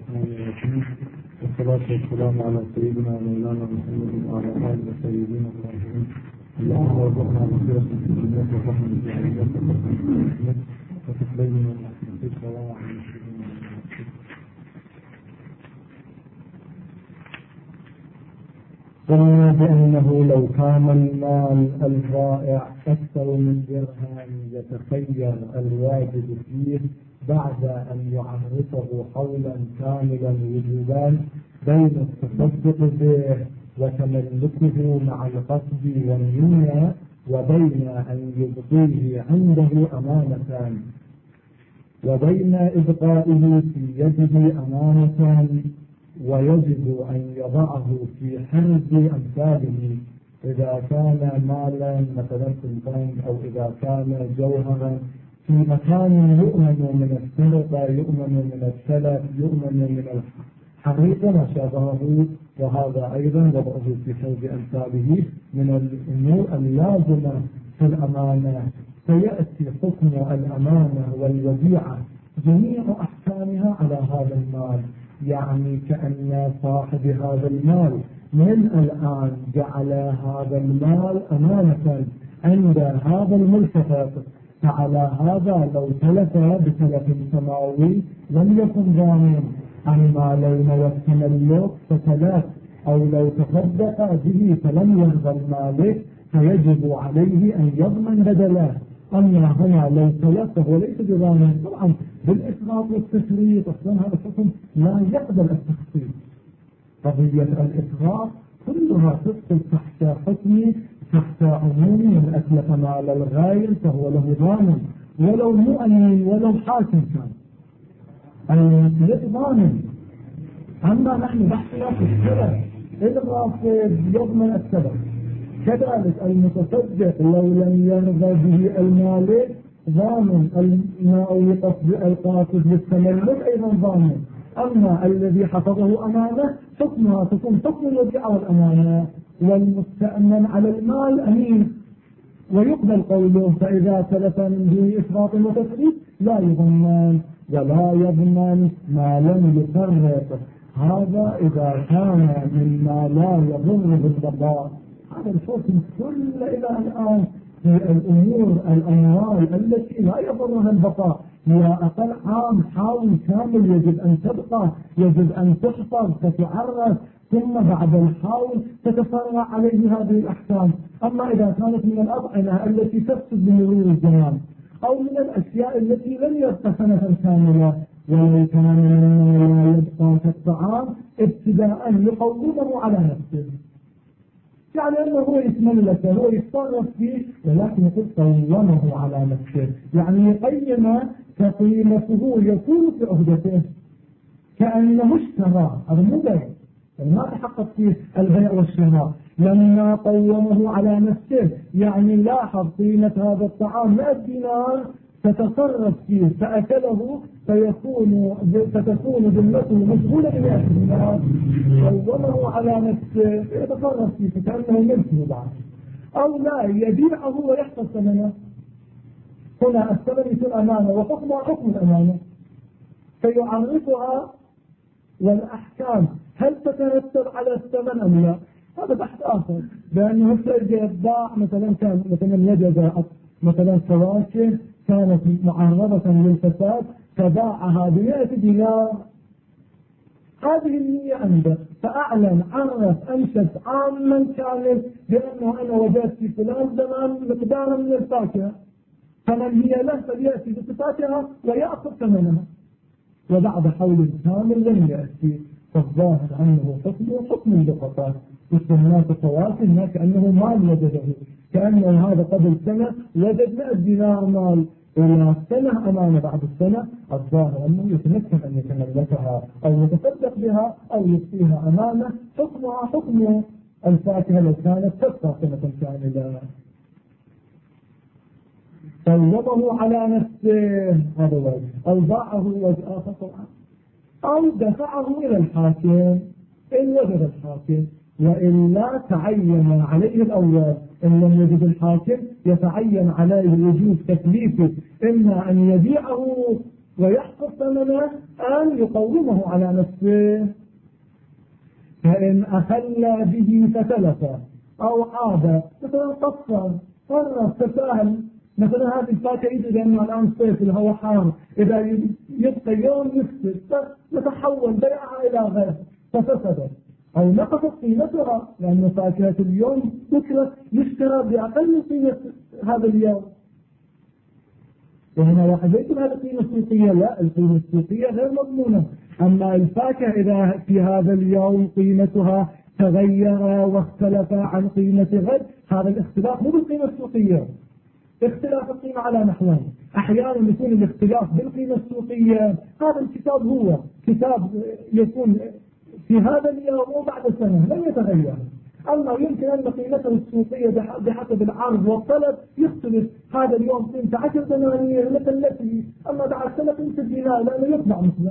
الرحمن الرحيم، والصلاة والسلام على سيدنا مولانا محمد وعلى آله وسيدنا الطاهرين. اللهم ارزقنا مغفرة في الدنيا وفهم في الآخرة وتقبلنا في الصلاة قلنا بأنه لو كان المال الرائع أكثر من درهم يتخير الواجد فيه بعد أن يعرفه حولا كاملا وجوبان بين التصدق به وتملكه مع القصد والنية وبين أن يبقيه عنده أمانة وبين إبقائه في يده أمانة ويجب أن يضعه في حرز أمثاله إذا كان مالا مثلا في البنك أو إذا كان جوهرا في مكان يؤمن من السرقة يؤمن من السلف يؤمن من الحريق ما شابهه وهذا أيضا وضعه في حرز أمثاله من الأمور اللازمة في الأمانة. سيأتي حكم الأمانة والوديعة جميع أحكامها على هذا المال، يعني كأن صاحب هذا المال من الآن جعل هذا المال أمانة عند هذا الملتفت، فعلى هذا لو تلف بتلف سماوي لم يكن ضامن، أما لو نوى التملك فتلف أو لو تصدق به فلم يرضى المالك فيجب عليه أن يضمن بدله. أما هنا لو تلف فهو ليس بضامن، طبعا بالإفراط والتفريط أصلا هذا الحكم لا يقبل التخصيص. قضية الإفراط كلها تدخل تحت حكم تحت عموم من أتلف مال الغير فهو له ضامن ولو مؤمن ولو حاكم كان المثلث ضامن. أما نحن بحثنا في السبب الغاصب يضمن السبب، كذلك المتصدق لو لم يرضى به المالك ضامن، المالك القاصد للتملك أيضا ضامن. أما الذي حفظه أمانة حكمها تكون حكم الوديعة والأمانة، والمستأمن على المال أمين ويقبل قوله، فإذا تلف من دون إفراط وتفريط لا يضمن ولا يضمن ما لم يفرط. هذا إذا كان مما لا يضر بالبقاء. هذا الحكم كل إلى الآن في الأمور الأموال التي لا يضرها البقاء هي أقل عام حاول كامل يجب أن تبقى، يجب أن تحفظ تتعرف، ثم بعد الحاول تتفرع عليه هذه الأحكام. أما إذا كانت من الأطعمة التي تفسد بمرور الزمان أو من الأشياء التي لم يبقى سنة كاملة ولو كان مما لا يبقى كالطعام ابتداء يقومه على نفسه، يعني أنه هو يتملك هو يتصرف فيه ولكن يقول قومه على نفسه، يعني يقيم كقيمته يكون في عهدته كأنه اشترى. هذا مو بيع، ما تحقق فيه البيع والشراء. لما قومه على نفسه يعني لاحظ قيمة هذا الطعام 100 دينار تتصرف فيه فأكله فتكون ذمته مشغولة ب100 دينار، قومه على نفسه يتصرف فيه فكأنه ملكه بعد، أو لا يبيعه ويحفظ ثمنه. هنا الثمن يكون أمانة وحكمها حكم الأمانة فيعرفها، والأحكام هل تترتب على الثمن أم لا هذا بحث آخر، لأنه يتباع مثلا كان مثلا وجد مثلا فواكه كانت معرضة للفساد فباعها ب100 دينار، هذه النية عنده فأعلن عرف أنشد عاما كامل بأنه أنا وجدت في فلان زمان مقدارا من الفاكهة فمن هي له فليأتي بصفاتها ويأخذ ثمنها، وبعد حول كامل لم يأتي فالظاهر أنه حكم اللقطات والسنات الفواكه ما كأنه مال وجده، كأنه هذا قبل سنة وجد 100 دينار مال إلى سنة أمانة بعد السنة، الظاهر أنه يتمكن أن يتملكها أو يتصدق بها أو يبقيها أمانة، حكمها حكم الفاكهة لو كانت تبقى سنة كاملة. قومه على نفسه هذا وجه، أو باعه وجه آخر طبعا، أو دفعه إلى الحاكم إن وجد الحاكم، وإلا تعين عليه الأول. إن لم يجد الحاكم يتعين عليه وجود تكليفه، إما أن يبيعه ويحفظ ثمنه أن يقومه على نفسه. فإن أخل به فتلف أو عاد مثلا قصر قرر تساهل، مثلا هذه الفاكهة يجب أنه الآن صيف الهواء حار، إذا يبقى يوم يفسد فتحول بيعها إلى غير ففسدت أو نقصت قيمتها، لأن فاكهة اليوم بكرة يشترى بأقل من قيمة هذا اليوم. وهنا واحد يقول هذا القيمة السوقية، لا، القيمة السوقية غير مضمونة. أما الفاكهة إذا في هذا اليوم قيمتها تغير واختلف عن قيمة غد، هذا الاختلاف مو بالقيمة السوقية. اختلاف القيمة على نحوين، أحيانا يكون الاختلاف بالقيمة السوقية، هذا الكتاب هو كتاب يكون في هذا اليوم وبعد سنة لم يتغير. أما يمكن أن قيمته السوقية بحسب العرض والطلب يختلف، هذا اليوم قيمته 10 دنانير مثل، أما بعد سنة قيمة الدينار لأنه يطلع مثله.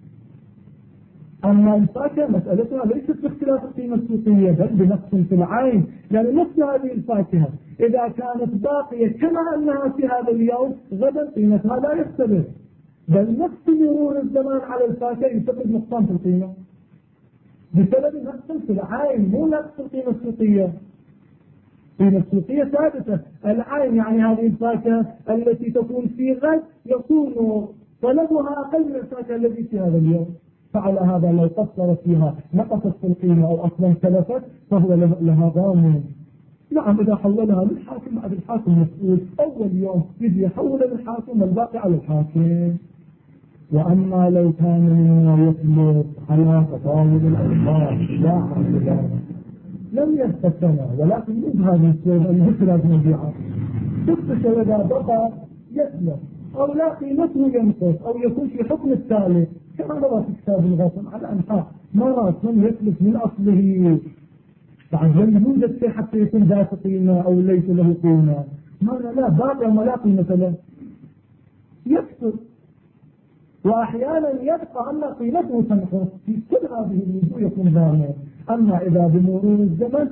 أما الفاكهة مسألتها ليست باختلاف القيمة السوقية بل بنقص في العين، يعني نفس هذه الفاكهة إذا كانت باقية كما أنها في هذا اليوم غدا قيمتها لا يختلف، بل نفس مرور الزمان على الفاكهة يفقد نقصان في القيمة بسبب نقص في العين، مو نقص القيمة السوقية. القيمة السوقية ثابتة، العين يعني هذه الفاكهة التي تكون في غد يكون طلبها أقل من الفاكهة التي في هذا اليوم، فعلى هذا لو قصرت فيها نقصت في القيمة أو أصلا تلفت فهو لها ضامن. نعم إذا حولها للحاكم بعد الحاكم مسؤول، أول يوم يجي يحول للحاكم والباقي على الحاكم. وأما لو كان مما يطلب على تطاول الألفاظ لا حق لم يستثنى، ولكن يظهر السيد المثلث مبيعا تفتش إذا بقى يسلم أو لا قيمته ينقص أو يكون في حكم الثالث كما نرى في كتاب الغصن على أنحاء مرات من يسلف من أصله، فعندما يوجد شيء حتى يكون ذات قيمة أو ليس له قيمة، ماذا لا باقي وما لا قيمة له يكسر، وأحيانا يبقى أن قيمته تنقص. في كل هذه الوجوه يكون ضامن. أما إذا بمرور الزمن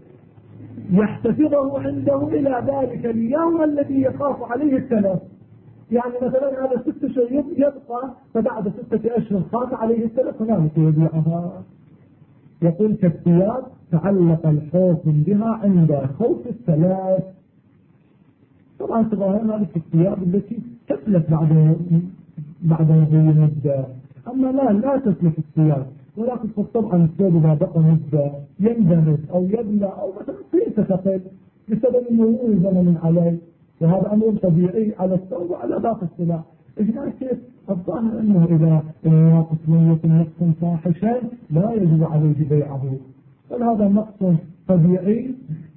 يحتفظه عنده إلى ذلك اليوم الذي يخاف عليه التلف، يعني مثلا هذا 6 أشهر يبقى، فبعد 6 أشهر خاف عليه التلف هنالك يبيعها. يقول كالثياب تعلق الحكم بها عند خوف التلف. طبعا تظاهرنا هذه الثياب التي تتلف بعد مضي مدة، أما لا تتلف الثياب، ولكن طبعا الثياب إذا بقى مدة يندرس أو يبلى أو مثلا تتقل بسبب مرور زمن عليه، وهذا أمر طبيعي على الثوب وعلى باقي السلع. إجماع كيف الظاهر أنه إذا الناقص لم يكن نقص فاحشا لا يجب عليه بيعه، بل هذا نقص طبيعي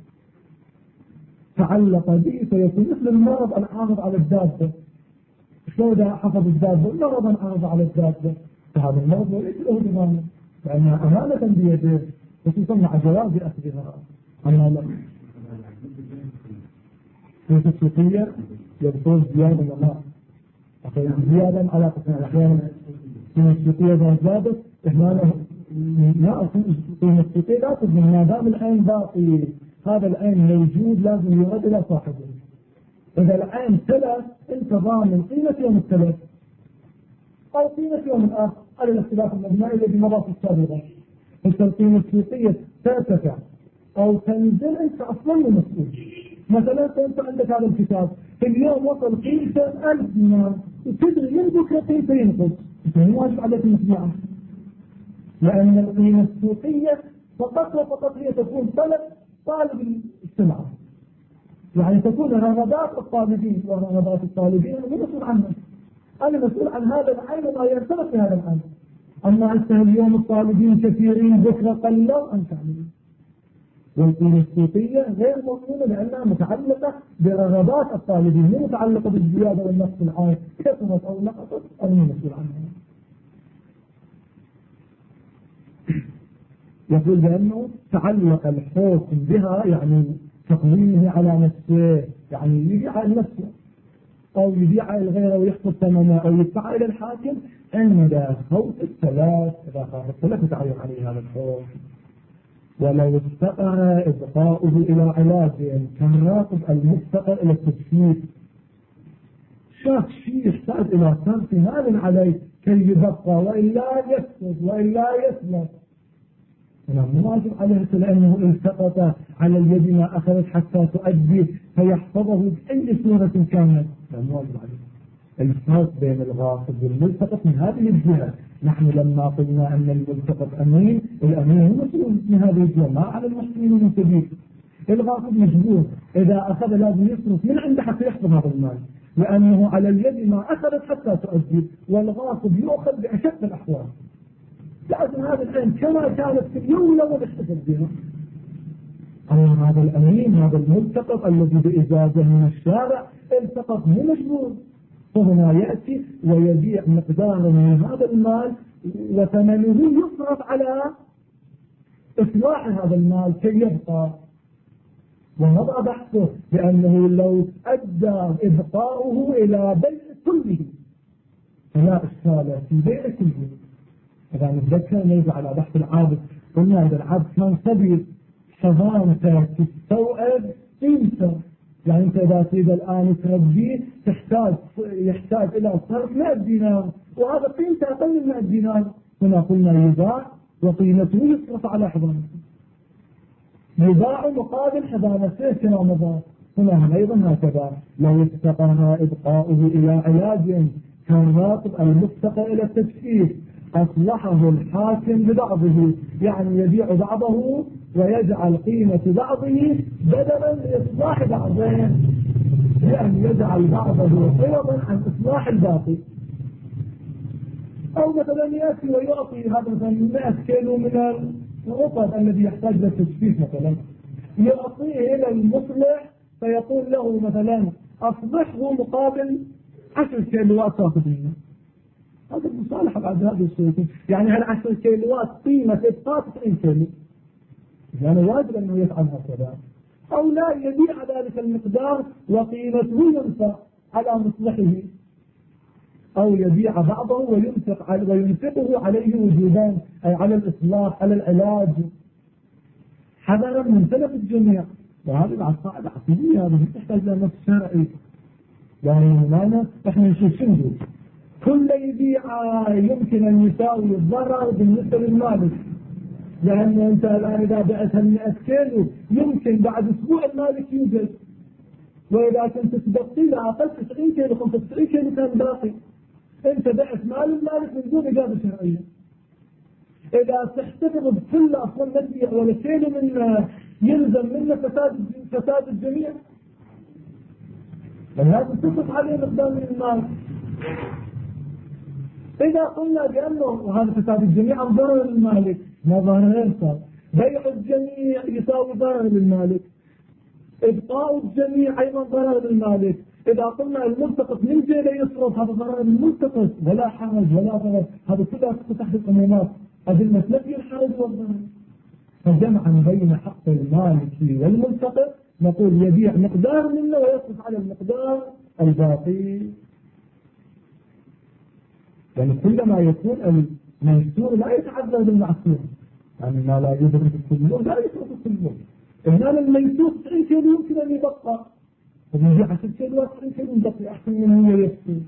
تعلق به فيكون مثل المرض العارض على الدابة. شلون إذا حفظ الدابة مرضا عارض على الدابة، فهذا المرض ليس له ضمان لأنها أمانة بيده خصوصا مع جواز أخذها. أما لا في السوقية يبطل زيادة ولا زيادة على قسم الأحيان في السوقية إذا زادت إهماله لا في السوقية لا تضمن ما دام العين باقي، هذا العين موجود لازم يرد إلى صاحبه. إذا العين تلف انت ضامن قيمة يوم التلف أو قيمة يوم الآخر على الاختلاف المبنائي الذي مضى في السابقة. انت القيمة السوقية ترتفع أو تنزل انت أصلا مسؤول. مثلا انت عندك هذا الكتاب في اليوم وصل قيمته 1000 دينار وتدري من بكرة قيمته ينقص، انت مو واجب عليك المسموعة، لأن القيمة السوقية فقط وفقط هي تكون طالب السلعة، يعني تكون رغبات الطالبين، ورغبات الطالبين أنا مسؤول عنها، أنا مسؤول عن هذا العين وما يرتبط بهذا العين. أما أنت اليوم الطالبين كثيرين بكرة قلوا أنت عملين. والقيمة السوقية غير مضمونة لأنها متعلقة برغبات الطالبين، مو متعلقة بالزيادة والنقص العين، كثرت أو نقصت أنا مسؤول عنها. يقول بأنه تعلق الحكم بها يعني تقويمه على نفسه، يعني يبيع نفسه أو يبيع الغير ويحفظ ثمنه أو يدفع إلى الحاكم عند خوف الثلاث. إذا خاف الثلاث يتعين عليه هذا الحكم. ولو افتقر إبقاؤه إلى علاج كالراقب المفتقر إلى التجفيف. شاف شيء يحتاج إلى صرف مال عليه كي يبقى وإلا يسقط وإلا يسلم، مو واجب عليه لأنه التقط على اليد ما أخذت حتى تؤدي فيحفظه بأي صورة كانت، مو واجب عليه. الفرق بين الغاصب والملتقط من هذه الجهة، نحن لما قلنا أن الملتقط أمين، الأمين هو مسؤول من هذه الجهة، ما على المحسنين من سبيل. الغاصب مجبور إذا أخذ لازم يصرف من عنده حتى يحفظ هذا المال، لأنه على اليد ما أخذت حتى تؤدي، والغاصب يؤخذ بأشد الأحوال، لازم هذا العين كما كانت في اليوم الأول احتفل بها. أما هذا الأمين هذا الملتقط الذي بإجازة من الشارع التقط مو مجبور، فهنا يأتي ويبيع مقدار من هذا المال وثمنه يصرف على إصلاح هذا المال كي يبقى، وهذا بحثه، لأنه لو أدى إبقاؤه إلى بيع كله فلا إشكال في بيع كله. إذا نتذكر نرجع على بحث العابد، قلنا إذا العابد كان صبي حضانته تستوعب قيمته، يعني أنت إذا تريد الآن تربيه يحتاج إلى صرف 100 دينار، وهذا قيمته أقل من 100 دينار، هنا قلنا يباع وقيمته يصرف على حضانته، يباع مقابل حضانته كما مضى. هنا أيضا هكذا لو استقام إبقاؤه إلى علاج كان راقب المفتقى إلى التدفير أصلحه الحاكم ببعضه، يعني يبيع بعضه ويجعل قيمة بعضه بدلا لإصلاح بعضه، يعني يجعل بعضه عوضا عن إصلاح الباقي. أو مثلا يأتي ويعطي هذا مثلا 100 كيلو من الرطب الذي يحتاج للتجفيف مثلا، يعطيه إلى المصلح فيقول له مثلا أصلحه مقابل 10 كيلوات تأخذ منه. هذا المصالحة بعد هذه الشيء، يعني هل 10 كيلوات قيمة إبقاء 90 كيلو، يعني واجب أنه يفعل هكذا، أو لا يبيع ذلك المقدار وقيمته ينفق على مصلحه، أو يبيع بعضه وينفقه عليه وجوبان، أي على الإصلاح على العلاج، حذرا من سلف الجميع. وهذه بعد قاعدة عقلية هذه تحتاج إلى نص شرعي، يعني هنا احنا نشوف شنو كل يبيع يمكن أن يساوي الضرر بالنسبة للمالك، لأن أنت الآن إذا بعتها 100 كيلو يمكن بعد أسبوع المالك يوجد، وإذا كنت تبقي له أقل 90 كيلو 95 كيلو كان باقي، أنت بعت مال المالك من دون إجابة شرعية. إذا تحتفظ بكل أصلا ما تبيع ولا كيلو من يلزم منه فساد الجميع، لازم تصرف عليه مقدار من المال. إذا قلنا بأنه وهذا فساد الجميع عن ضرر للمالك، ما ظهر ينصر، بيع الجميع يساوي ضرر للمالك، إبقاء الجميع أيضا ضرر للمالك. إذا قلنا الملتقط من جيله يصرف هذا ضرر للملتقط، ولا حرج ولا ضرر، هذا كلها تحت العمومات أدلة نفي الحرج والضرر. فجمعا بين حق المالك والملتقط نقول يبيع مقدار منه ويصرف على المقدار الباقي. يعني كلما يكون الميسور لا يتعذر بالمعصور، يعني ما لا يدرك كله لا يصرف كله. المال الميسور 90 كيلو يمكن أن يبقى، ويجي 10 كيلو 90 كيلو يبقى أحسن من هو يكفي.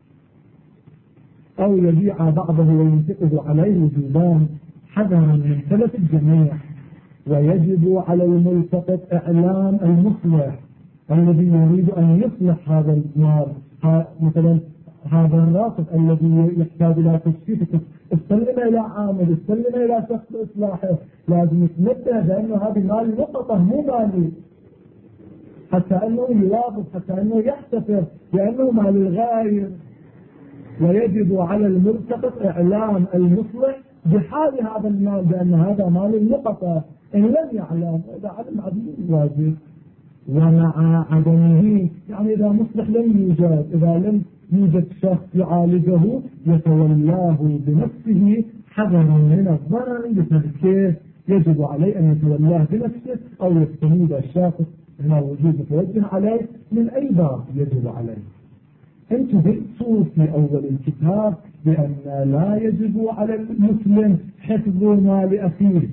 أو يبيع بعضه وينفقه عليه وجوبان حذرا من سلف الجميع. ويجب على الملتقط إعلام المصلح الذي يريد أن يصلح هذا المال، مثلا هذا الراقب الذي يحتاج إلى تجفيفه، استلم إلى عامل، استلم إلى شخص إصلاحه، لازم يتنبه بأنه هذه مال نقطة مو مالي، حتى أنه يواظب، حتى أنه يحتفظ لأنه مال الغير. ويجب على الملتقط إعلام المصلح بحال هذا المال بأن هذا مال النقطة، إن لم يعلم إذا علم عدم واجب. ومع عدمه يعني إذا مصلح لم يوجد، إذا لم يوجد شخص يعالجه يتولاه بنفسه حذرا من الضرر بتركه، يجب عليه أن يتولاه بنفسه أو يستنيد الشخص من الوجود يتوجه عليه من أي باب يجب عليه. أنتم بئتوا في أول الكتاب بأن لا يجب على المسلم حفظ مال أخيه،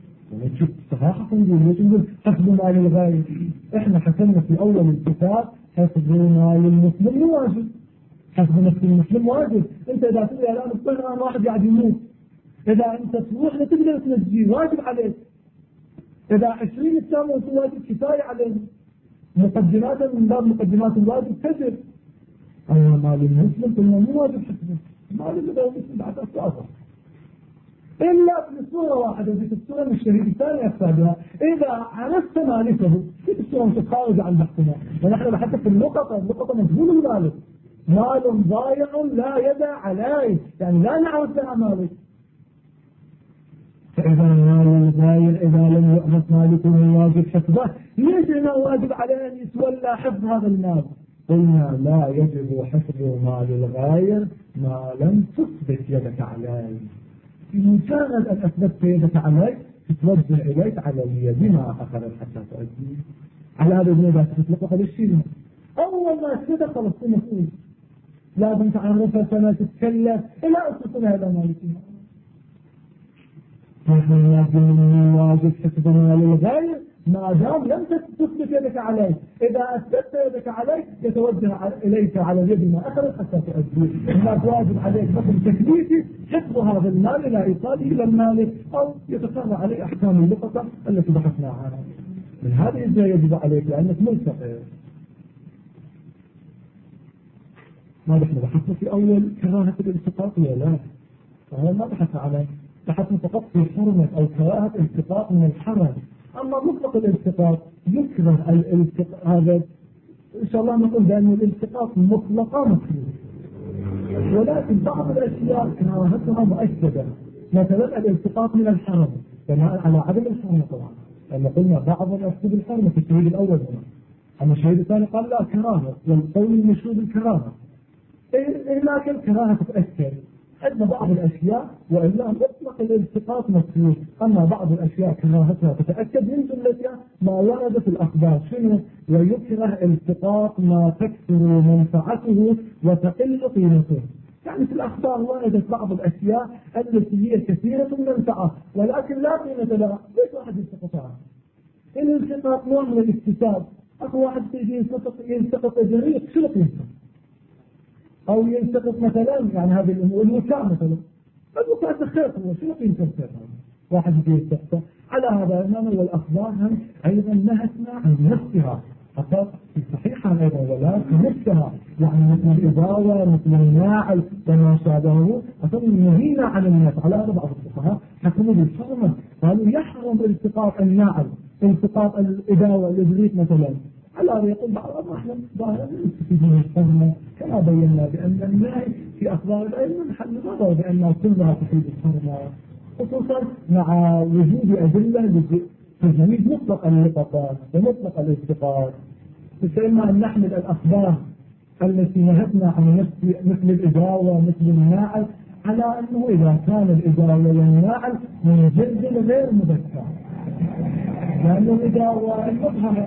ونشوف صراحة نقول حفظ مال الغير. احنا حكمنا في أول الكتاب حفظ مال المسلم واجب، حفظ نفس المسلم واجب. انت اذا تقول الان الطهران واحد قاعد يموت، اذا انت تروح تقدر تنجيه واجب عليك. اذا 20 تساوي واجب كفايه عليه، مقدمات من باب مقدمات الواجب تجب. اما مال المسلم قلنا مو واجب حفظه، مال المسلم بعد اساسه إلا في صورة واحدة، في الصورة الشهيد الثانية أفسادها إذا عرفت مالكه في الصورة متخارجة عن بحثنا. ونحن بحث في اللقطة مجهول مالك، مال ضايع لا يدع عليه، يعني لا نعرف لها مالك. فإذا مال الغاير إذا لم يعرف مالكه واجب حفظه، ليش هنا واجب عليه أن يتولى حفظ هذا المال؟ قلنا لا يجب حفظ مال الغاير ما لم تثبت يدك عليه. بمجرد أن أثبتت يدك عليك تتوجه إليك على اليد ما أخذت حتى تؤدي. على هذا البناء لا تطلق قد الشيء أول ما كده خلص مسؤول، لازم تعرفها سنة تتكلم إلى أصلنا هذا مالكها. نحن لازم من واجب حفظ مال الغير ما دام لم تثبت يدك عليه. إذا أثبتت يدك عليه يتوجه إليك على اليد ما أخذت حتى تؤدي. هناك واجب عليك بطل تكليفي حفظ هذا المال لا إيصاله إلى المالك أو يتفرع عليه أحكام اللقطة التي بحثنا عنها. من هذه الجهة يجب عليك لأنك ملتقي. ما نحن بحثنا في أول كراهة الالتقاط ولا لا؟ فهو ما بحث عليه، بحثنا فقط في حرمة أو كراهة الالتقاط من الحرم. أما مطلق الالتقاط يكره الالتقاط هذا إن شاء الله نقول بأن الالتقاط مطلقا مكروه، ولكن بعض الأشياء كراهتها مؤكدة. مثلا الالتقاط من الحرم بناء على عدم الحرمة طبعا، لما قلنا بعض الأسباب الحرمة في الشهيد الأول هنا، أما الشهيد الثاني قال لا كراهة، والقول المشهور بالكراهة. لكن الكراهة تتأكد. عندنا بعض الأشياء وإلا مطلق الالتقاط مكروه، أما بعض الأشياء كراهتها تتأكد من جملتها ما ورد في الأخبار. شنو؟ ويكره التقاط ما تكثر منفعته وتقل قيمته. يعني في الأخبار وردت بعض الأشياء التي هي كثيرة المنفعة ولكن لا قيمة لها، ليش واحد يلتقطها؟ الالتقاط نوع من الاكتساب. أخو واحد يجي يلتقط جريء شو قيمته؟ أو يلتقط مثلا يعني هذه الوكاء مثلا، الوكاء الخير هو شو قيمة الخير؟ واحد يجي يلتقطه. على هذا إمام والأخبار هم أيضا نهتنا عن نفسها فقط في صحيحة أيضا ولا نفسها، يعني مثل الإضاوة مثل الناعل وما شابهه أصلا نهينا عن الناس. على هذا بعض الفقهاء حكموا بالحرمة، قالوا يحرم التقاط الناعل التقاط الإضاوة الإبريق مثلا. على هذا يقول بعض احنا ظاهرا نستفيد من الحرمة كما بينا بأن النهي في أخبار العلم محل نظر بأن كلها تفيد الحرمة، خصوصا مع وجود أدلة تجميد مطلق اللقطات ومطلق الالتقاط. فإما أن نحمل الأخبار التي نهتنا عن مثل الإداوة مثل الناعل على أنه إذا كان الإداوة والناعل من جلد غير مذكر، لأنه الإداوة المظهرة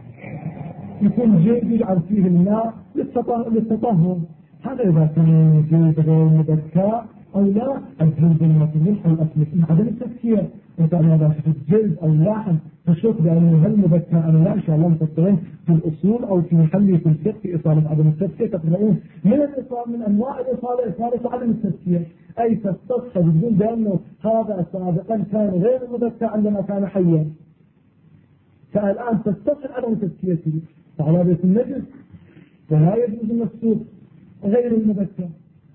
يكون جلد يجعل فيه الماء للتطهر، هذا إذا كان من جلد غير مذكر أو لا. الجلد المطلوب الأصل في عدم التفكير، إذا هذا في الجلد أو اللحم تشوف بأنه هل مذكر أم لا. إن شاء الله نفكرين في الأصول أو في محل في الفقه في إصالة عدم التفكير تقرؤون من الإصالة من أنواع الإصالة إصالة عدم التفكير، أي تستصحب بدون بأنه هذا سابقا كان غير مذكر عندما كان حيا، فالآن تستصحب عدم التفكير فيه. فعلى بيت النجس ولا يجوز المسوق غير المذكر.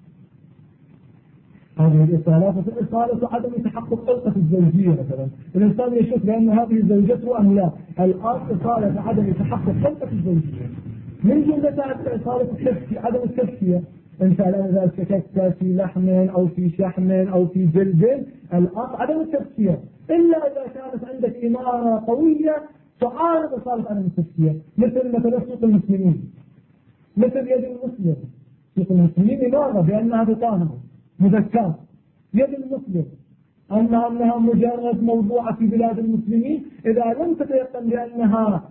هذه الإصالات الإصالة عدم تحقق خلقة الزوجية مثلا، الإنسان يشوف بأن هذه زوجته أم لا. الآن إصالة عدم تحقق خلقة الزوجية من جملة إصالة عدم التفكير. أنت الآن إذا شككت في لحم أو في شحم أو في جلد الآن عدم التفكير، إلا إذا كانت عندك إمارة قوية تعارض إصالة عدم التفكير، مثل سوق المسلمين، مثل يد المسلم. سوق المسلمين إمارة بأنها بطانة مذكر، يد المسلم أنها مجرد موضوعة في بلاد المسلمين إذا لم تتيقن بأنها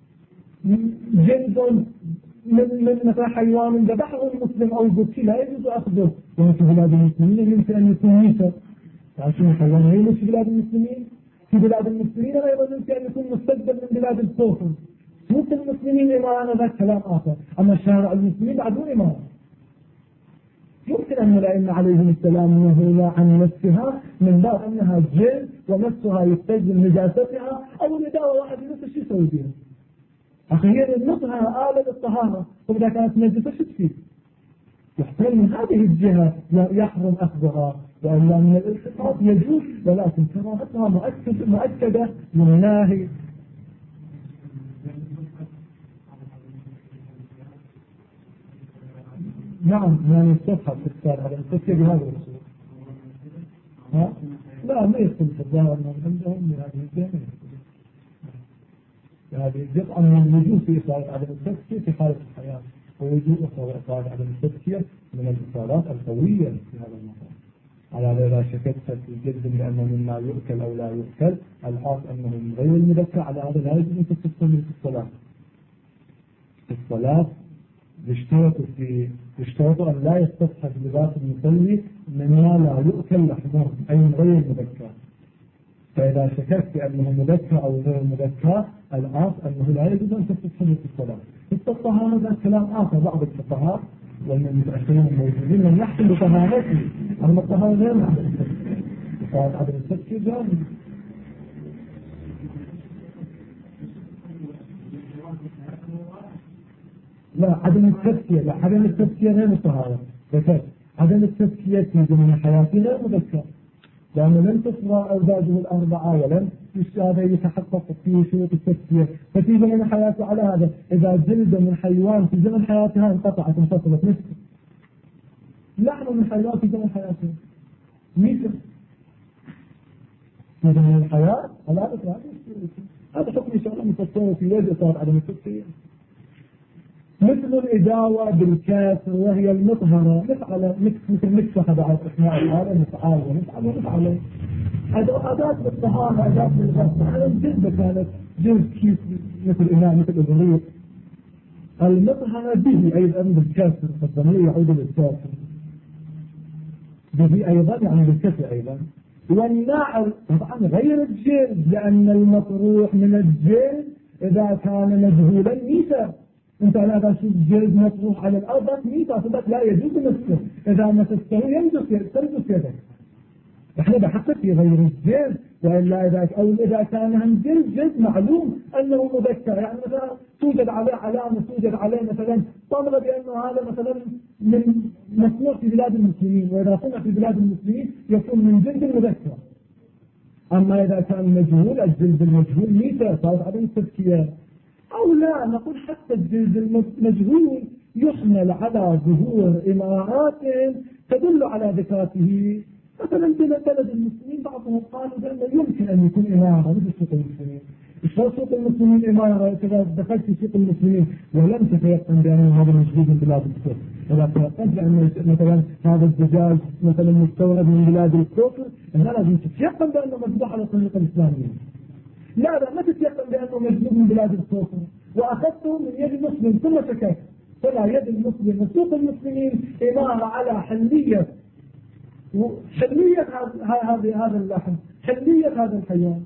جلد من مثل حيوان ذبحه المسلم أو ذكي لا يجوز أخذه. وفي بلاد المسلمين يمكن أن يكون ميتا، عشان حيوان يموت في بلاد المسلمين. في بلاد المسلمين أيضا يمكن أن يكون مستقبل من بلاد الكفر، سوق المسلمين إمارة هذا كلام آخر، أما شارع المسلمين بعدون إمارة. يمكن أن الأئمة عليهم السلام نهوا عن نفسها من باب أنها جلد ونفسها يستلزم نجاستها، أو الإداوة واحد نفس الشيء يسوي بها. أخي هي نصها آلة للطهارة، وإذا كانت نجسة شو تفيد؟ يحتمل من هذه الجهة يحرم أخذها، وإلا من الالتقاط يجوز، ولكن كراهتها مؤكدة من الناهي. نعم يعني الصفحة تختار على التسكية بهذا الأسلوب. لا ما يدخل في الظاهر من عندهم بهذه الجهة. هذه جزء من الوجود في إصابة عدم التسكية في حالة الحياة، ووجود إصابة عدم التسكية من الإصابات القوية في هذا المقام. على إذا شككت في الجلد بأنه مما يؤكل أو لا يؤكل، الحاصل أنه من غير المذكى، على هذا لا يجب أن تستخدم في الصلاة. في الصلاة يشترط أن لا يستصحب لباس المصلي مما لا يؤكل لحمه، أي من غير المذكى. فإذا شككت بأنه مذكى أو غير مذكى، الحاصل أنه لا يجب أن تستصحب في الصلاة. في الطهارة هذا كلام آخر، بعض الفقهاء والمتأخرين الموجودين لم يحكم بطهارته، أما الطهارة غير محدثة، فقال عدم التسكية جامد. لا عدم التسكية، لا عدم التسكية غير الطهارة، ذكرت عدم التسكية في زمن حياته غير مذكر، لأنه لم تفرى أوزاجه الأربعة ولم هذا يتحقق في شروط التسكية، ففي زمن حياته على هذا إذا جلد من حيوان في زمن حياتها انقطعت انفصلت نفسه. لحم من حيوان في زمن حياته مثل في زمن الحياة هذا حكم إن شاء الله مفصل في وجه صار عدم التسكية. مثل الإداوة بالكاسر وهي المطهرة، مثل مكسحة بعد أثناء الحالة، مفعال ونفعل أداة بالطهارة، أداة بالغسل، الجلدة كانت جلد كيس مثل إناء مثل الغريق. المطهرة به أيضا بالكاسر، الضمير يعود للكاسر، به أيضا يعني بالكسر أيضا. والناعل طبعا غير الجلد، لأن المطروح من الجلد إذا كان مجهولا ميتا. انت لا تشوف الجلد مطروح على الأرض ميتا، فبك لا يجوز مسكه، إذا مسكته تلبس يدك. احنا بحثت في غير الجلد، وإلا إذا كان هم جلد معلوم أنه مذكر، يعني مثلا توجد عليه علامة، توجد عليه مثلا طمرة بأنه هذا مثلا من مصنوع في بلاد المسلمين، وإذا صنع في بلاد المسلمين يكون من جلد المذكر. أما إذا كان مجهول، الجلد المجهول ميتا، صارت عدم التزكية. أو لا نقول حتى الجلد المجهول يحمل على ظهور إمارات تدل على ذكاته. مثلا بلد المسلمين بعضهم قالوا بأنه يمكن أن يكون إمارة مثل سوق المسلمين. إشراف سوق المسلمين إمارة، إذا دخلت في سوق المسلمين ولم تتيقن بأن هذا موجود من بلاد الكفر، ولا تيقنت بأن مثلا هذا الدجاج مثلا مستورد من بلاد الكفر، هذا لازم تتيقن بأنه مذبوح على الطريقة الإسلامية. لا ما تتيقن بأنه مجلوب من بلاد الكفر، وأخذته من يد مسلم ثم شكك، فلا يد المسلم وسوق المسلمين إمارة على حلية هذا اللحم، حلية هذا الحيوان.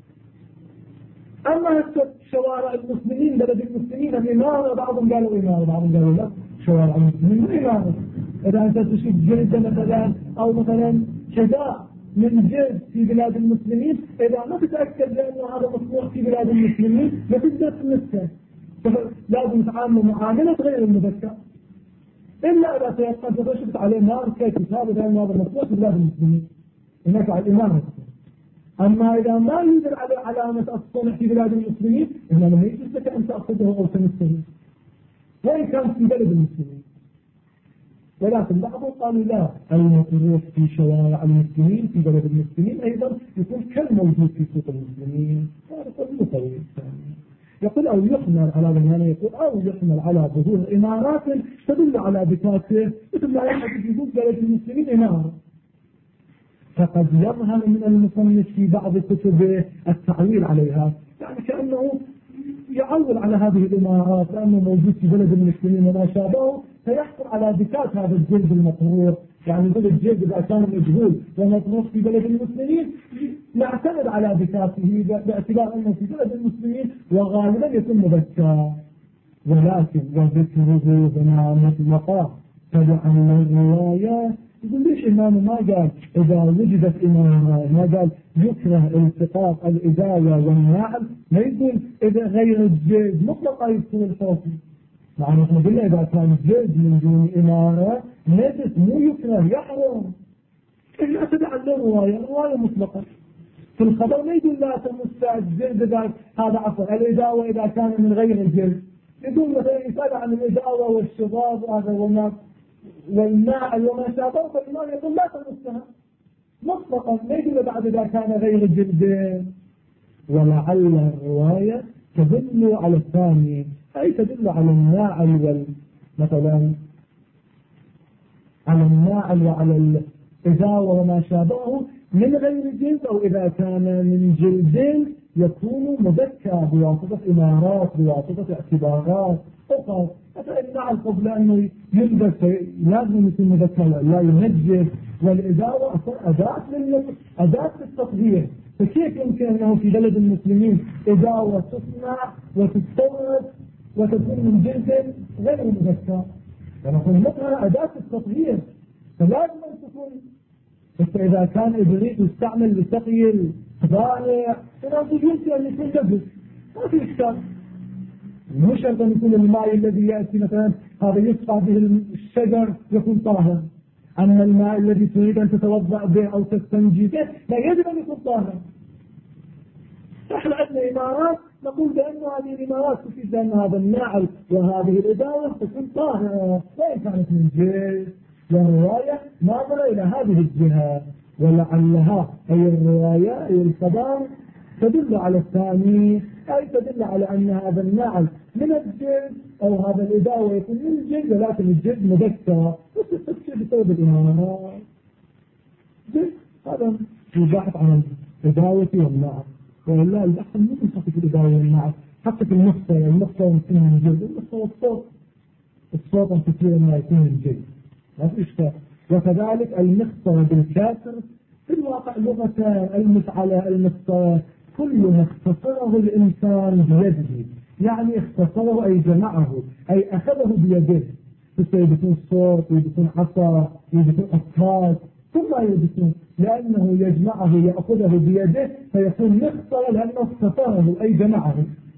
أما شوارع المسلمين بلد المسلمين الإمارة، بعضهم قالوا إمارة، بعضهم قالوا لا، شوارع المسلمين إمارة. إذا أنت تشوف جلد مثلا أو مثلا حذاء من جلد في بلاد المسلمين، إذا ما تتأكد بأنه هذا مصنوع في بلاد المسلمين لا تقدر تمسكه، لازم تعامل معاملة غير المذكر، إلا إذا تيقنت وشفت عليه نار كيف هذا بأنه هذا مصنوع في بلاد المسلمين، هناك على الإمامة. أما إذا ما يوجد على علامة الصنع في بلاد المسلمين، إنما يجوز لك أن تأخذه أو تمسه وإن كان في بلد المسلمين. ولكن بعضهم قالوا لا، المطروح في شوارع المسلمين في بلد المسلمين أيضا يكون كالموجود في سوق المسلمين. هذا قد طويل يقول أو يحمل على ذلك، يقول أو يحمل على ظهور إمارات تدل على ذكاته، مثل ما يحدث في بلد المسلمين إمارة. فقد يظهر من المصنف في بعض كتبه التعويل عليها، يعني كأنه يعول على هذه الإمارات لأنه موجود في بلد المسلمين وما شابهه، فيحصل على ذكاء هذا الجلد المطروح. يعني بلد الجلد إذا كان مجهول ومطروح في بلد المسلمين نعتمد على بكاته باعتبار أنه في بلد المسلمين وغالبا يكون مذكر، ولكن وذكره هنا مطلقا فلعل الرواية. يقول ليش إمام ما قال إذا وجدت إمامة، ما قال يكره التقاط الإداوة والنعل، ما يقول إذا غير الجلد مطلقا يدخل الحكم. مع نحن قلنا إذا كان الجلد من دون إمامة نجس مو يكره يحرم. إلا تدعى الرواية مطلقا. في الخبر ما يقول لا تمس الجلد هذا عفوا الإداوة إذا كان من غير الجلد، يقول مثلا يسأل عن الإداوة والشباب هذا والناعل وما شابه، فالإمام يقول لا تمسها مطلقا، ما يقول بعد إذا كان غير جلد. ولعل الرواية تدل على الثاني، أي تدل على الناعل مثلا على الناعل وعلى الإداوة وما شابهه من غير جلد، أو إذا كان من جلد يكون مذكى بواسطة إمارات بواسطة اعتبارات أخرى. فإن قبل أنه يلبس لازم يكون مذكى لا ينجس، والإداوة أداة للتطهير. فكيف يمكن أنه في بلد المسلمين إداوة تصنع وتستورد وتكون من جلد غير مذكى؟ فنقول مثلا أداة التطهير فلازم أن تكون. فإذا كان إبريق يستعمل لسقي الضائع فنقول يمكن أن يكون نجس، ما في إشكال. مو شرط أن يكون الماء الذي يأتي مثلا هذا يسقى به الشجر يكون طاهر، أما الماء الذي تريد أن تتوضأ به أو تستنجي به لا يجب أن يكون طاهر. نحن عندنا إمارات نقول بأن هذه الإمارات تفيد أن هذا النعل وهذه الإداوة تكون طاهرة وإن كانت من جلد. والرواية ناظرة إلى هذه الجهة، ولعلها أي الرواية أي الخبر تدل على الثاني، أي تدل على أن هذا النعل من الجلد أو هذا الإداوة يكون من الجلد، ولكن الجلد مذكر وتستفسر بسبب الإمامات. هذا البحث عن الإداوة والنعل، ولا البحث مو في الإداوة والنعل، حتى في المخطى يمكن من الجلد، المخطى الصوت كثيرا ما يكون من الجلد ما في إشكال. وكذلك المخطى بالكاسر في الواقع لغة المفعلة المخطى كل ما اختصره الإنسان بيده، يعني اختصره أي جمعه أي أخذه بيده. يبتون صوت يبتون عصا يبتون أفكار ثم يبتون، لأنه يجمعه يأخذه بيده فيكون مخطر لأنه اختصره أي جمعه.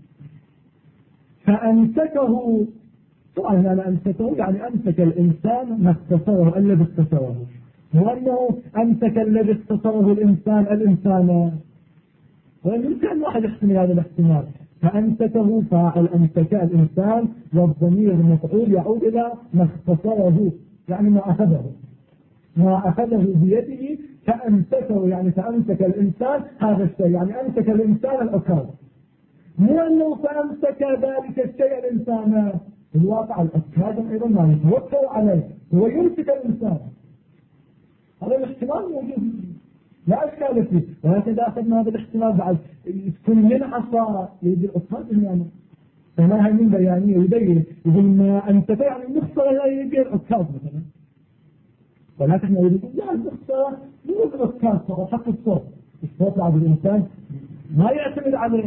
فأمسكه سؤال أنا أمسكه يعني أمسك الإنسان ما اختصره الذي اختصره، وأنه أمسك الذي اختصره الإنسان وإن كان واحد يحتمل هذا الاحتمال. فأمسكه فاعل أمسك الإنسان والضمير مفعول يعود إلى ما اختصره يعني ما أخذه بيده. فأمسكه يعني فأمسك الإنسان هذا الشيء، يعني أمسك الإنسان العكاظ، مو أنه فأمسك ذلك الشيء الإنسان. في الواقع العكاظ أيضا ما يتوكل عليه هو يمسك الإنسان، هذا الاحتمال موجود لا أشكال فيه. ولكن إذا أخذنا هذا الاحتمال بعد تكون من عصا يجي الأطفال يعني فما هي من بيانية يبين يقول ما أنت يعني المخصرة لا يجي الأطفال مثلا، ولكن يقول لا المخصرة مو الأطفال فقط حق الصوت بعد الإنسان ما يعتمد عليه.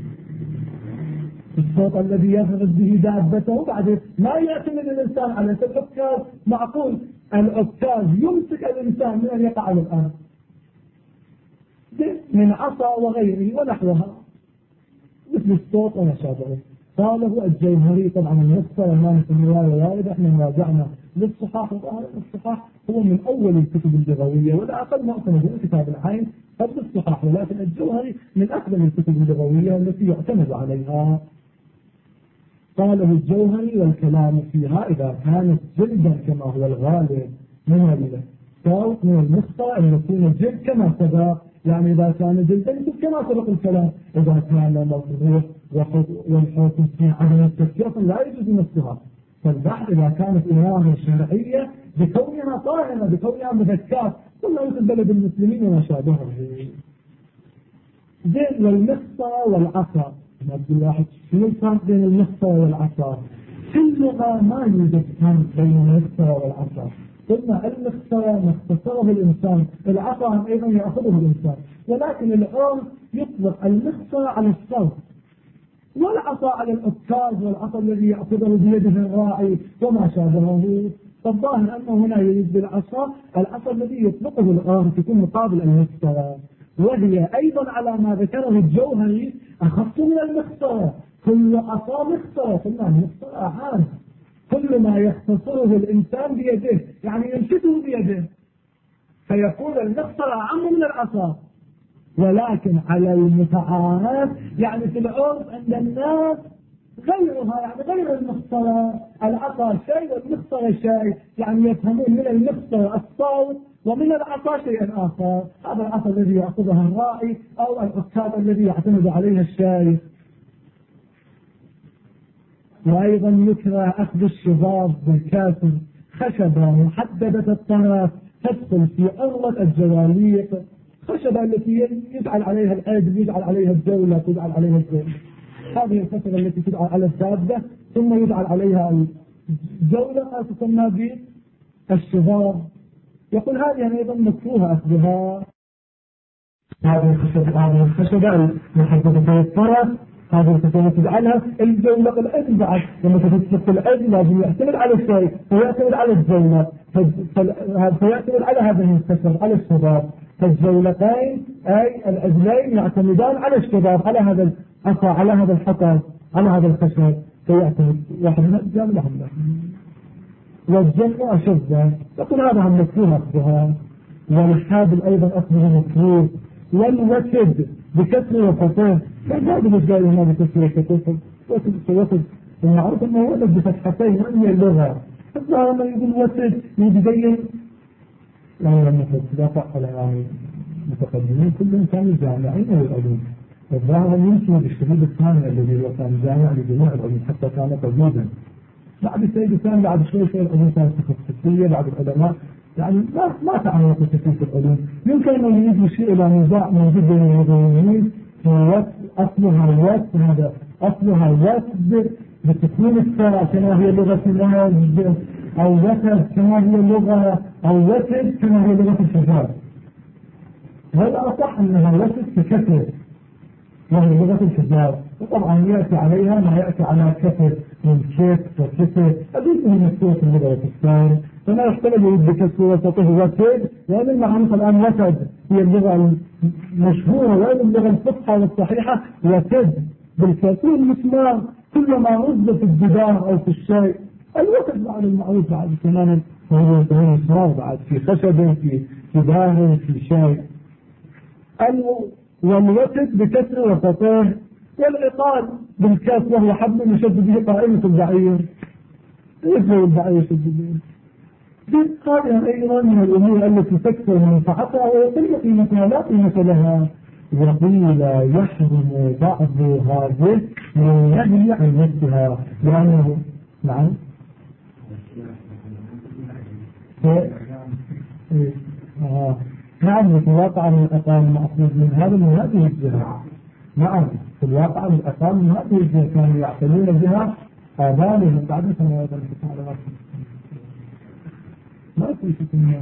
الصوت الذي يفرز به دابته بعد ما يعتمد الإنسان عليه. العكاز معقول العكاز يمسك الإنسان من أن يقع على الأرض من عصا وغيره ونحوها مثل الصوت وما شابهه. قاله الجوهري طبعا النصر أمام في الرواية واردة. احنا راجعنا للصحاح وظاهر الصحاح هو من أول الكتب اللغوية ولا أقل معتمد من كتاب العين قبل الصحاح، ولكن الجوهري من أقدم الكتب اللغوية التي يعتمد عليها. قاله الجوهري والكلام فيها إذا كانت جلدا كما هو الغالب من الصوت من المخطأ أن يكون الجلد كما سبق، يعني إذا كان جلدا كما سبق الكلام. إذا كان مضروح والحكم في عدم التسكير لا يجوز نفسها. فالبحث إذا كانت إمامة شرعية بكونها طاهرة بكونها مذكات كلها مثل بلد المسلمين وما شابهه. زين والمخطأ والعصا عبد الواحد شنو الفرق بين المخطأ والعصا؟ في اللغة ما يوجد فرق بين المخطأ والعصا، قلنا المختصر مختصره الإنسان، العصا أيضا يأخذه الإنسان، ولكن العرف يطلق المختصر على الصوت، والعصا على العكاز، والعصا الذي يأخذه بيده الراعي وما شابهه. فالظاهر أنه هنا يريد بالعصا العصا الذي يطلقه العرف يكون مقابل المختصر، وهي أيضا على ما ذكره الجوهري أخف من المختصر. كل عصا مختصر، قلنا المختصر عام، كل ما يختصره الإنسان بيده يعني يمسكه بيده، فيكون المختصر أعم من العصا. ولكن على المتعارف يعني في العرف عند الناس غيرها، يعني غير المختصر، العصا شيء والمختصر شيء، يعني يفهمون من المختصر الصوت ومن العصا شيء آخر. هذا العصا الذي يأخذها الراعي أو العكاز الذي يعتمد عليها الشيخ. وأيضا يكره أخذ الشباب بالكاسر خشبة محددة الطرف تدخل في أروة الجواليق، خشبة التي يجعل عليها العيد، يجعل عليها الجولة، يجعل عليها الجولة. هذه الخشبة التي تجعل على الدابة ثم يجعل عليها الجولة تسمى بالشباب. يقول هذه أيضا مكروه أخذها. هذه الخشبة محددة الطرف، هذه الخشبة تجعلها الجولة الأذن بعد، لما تتسلق الأذن لازم يعتمد على الشيء ويعتمد على الجولة، فيعتمد على هذه الخشبة على الشباب. فالجولتين أي الأذنين يعتمدان على الشباب، على هذا العصا، على هذا الحطب، على هذا الخشب، فيعتمد واحد من الأجزاء لهم. والجمع أشد، يقول هذا هم مكروه أخذها. والحابل أيضا أخذه مكروه. والوسد بكسر وفتح، فهذا مش جاي هنا بكسر وفتح، وسد المعروف أنه ولد بفتحتين وهي اللغة، فالظاهر ما يقول وسد يبين يعني لما تتدافع على المتقدمين كلهم كانوا جامعين للعلوم، والظاهر يمكن بالشهيد الثاني الذي هو كان جامع لجميع العلوم حتى كان قديما. بعد السيد الثاني بعد شوي العلوم كانت تخصصية، بعد العلماء يعني ما تعمقوا في العلوم. يمكن أن يجي شيء إلى نزاع موجود بين النظريين في أصلها الوسد، هذا أصلها الوسد بتكوين الساعة كما هي لغة الوسد، أو وسد كما هي لغة، أو وسد كما هي لغة الشجار. هذا أصح أنها وسد بكثر وهي لغة الشجار، وطبعا يأتي عليها ما يأتي على كثر من كيف وكثر، أدوث من السورة اللغة والتكتار، فما يختلف بكثر وسطه وسد، لأن المعروف الآن وسد هي اللغة المشهورة، وأن اللغة الفصحى والصحيحة وسد بالكثير المسمار كلما رد في الجدار أو في الشيء. الوسد بعد المعروف بعد كمان وهو مسمار بعد في خشب في جدار في شيء. والوسد بكسر وسطه. والعقال بالكاس وهو حبل يشد به قائمة البعير، يفعل البعير يشد به. هذه أيضا من الأمور التي تكثر منفعتها ويقل قيمتها لا قيمة لها. وقيل يحرم بعض هذه من النهي عن نفسها، لأنه نعم نعم في الواقع من الأقام المأخوذ من هذا من هذه الجهة. نعم في الواقع من الأقام من هذه الجهة كانوا يعتنون بها آبائهم بعد سنوات الفتح ما في شيء.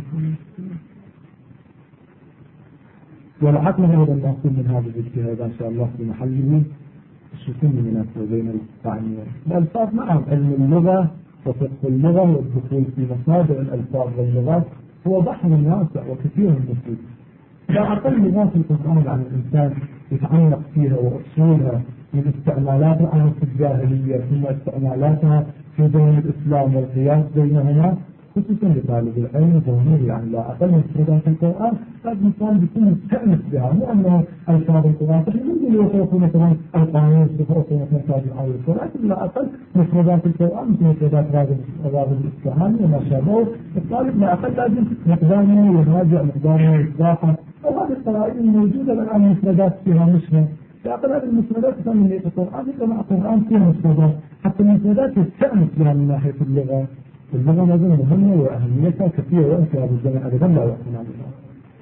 والعقل أيضا مأخوذ من هذا الاجتهاد إن شاء الله في محله الشكل المناسبة بين الطعن والألفاظ. نعم علم اللغة وفقه اللغة والدخول في مصادر الألفاظ واللغات هو بحر واسع وكثير مفيد. لا أقل لغات القرآن عن الإنسان يتعمق فيها وأصولها من استعمالاتها في الجاهلية ثم استعمالاتها في دين الإسلام والقياس بينهما، خصوصا لطالب العلم ضروري. يعني لا أقل من مفردات القرآن لازم الإنسان بيكون مستأنس بها، مو أنه ألفاظ القرآن ممكن يوصفوا مثلا القانون يوصفوا مثلا تاج العويل، ولكن لا أقل مفردات القرآن مثل مفردات راغب الإسلام وما شابه. الطالب لا أقل لازم مقدامه يراجع مقدامه يتباحث، وهذه القواعد الموجودة الآن مفردات فيها مشهر. لكن هذه المفردات تسمى القرآن مع القرآن فيها مفردات، حتى المفردات يستأنس بها من ناحية اللغة. اللغة لازم مهمة وأهميتها كثيرة وأنت هذا الزمن أبدا لا يحسن عنها.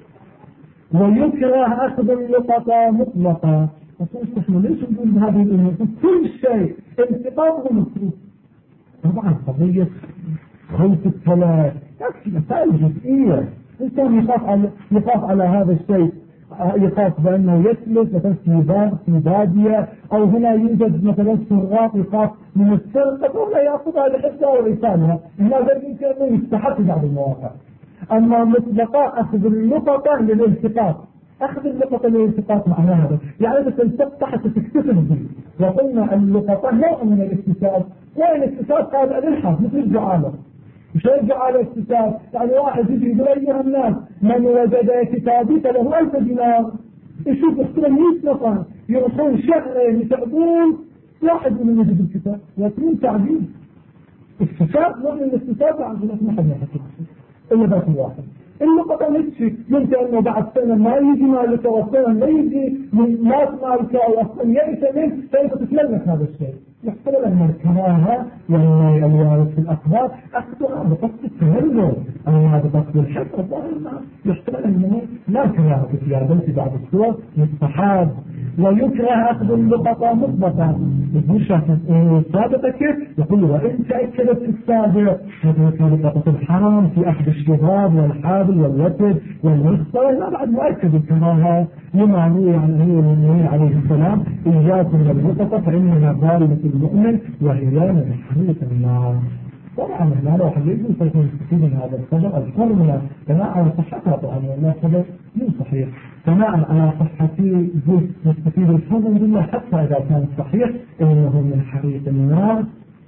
ويكره أخذ اللقطة مطلقة. نحن ليش نقول بهذه الأمور؟ كل شيء انتقاضه مكروه. طبعا قضية خلف الثلاث، يكفي مسائل جزئية. الإنسان يخاف على هذا الشيء، يخاف بأنه يسلك مثلا في بادية، أو هنا يوجد مثلا سراق يخاف من السرقة ولا يأخذها لحفظها وإيصالها، هذا يمكن أن يستحق في بعض المواقع. أما مطلقا أخذ اللقطة للالتقاط، أخذ اللقطة للالتقاط معناها هذا، يعني تلتقط حتى تكتسب به. وقلنا اللقطة نوع من الاكتساب، والاكتساب قال الإلحاف مثل الجعالة. مش الجعالة اكتساب، يعني واحد يجي يقول أيها الناس من وجد كتابي فله 1000 دينار، يشوف اختلاف 100 نفر يرسلون شهرين يتعبون واحد من يجد الكتاب، يكون تعبيد اكتساب. نوع من الاكتساب عن ذلك ما حد يحكي إلا ذات الواحد. اللقطة نفسي يمكن أنه بعد سنة ما يجي مالك، والسنة ما يجي ناس مالك، أو أصلا يأس منه، فأنت تتملك هذا الشيء. يحصل لنا الكراهة والوارث في الأخبار أخذها بقصد التهلل، أما بقصد الحفظ الظاهر يحصل لنا لا كراهة في هذا في بعض الصور مستحاب. ويكره أخذ اللقطة مطلقا. البشرة السابقة كيف يقول وإن تأكدت السابق هذه لقطة الحرام في أخذ الشباب والحابل والوتد والمصطر، لا بعد مؤكد الكراهة لما روي عن أمير المؤمنين عليه السلام إياكم اللقطة فإنها ظالمة المؤمن وهي من حريق النار. طبعا هنا لو حليته سيكون مستفيد من هذا الخبر الحرمة بناء على صحتها، طبعا والله خبر مو صحيح، بناء على صحتي مستفيد الحرمة بالله حتى إذا كان صحيح إنه من حريق النار،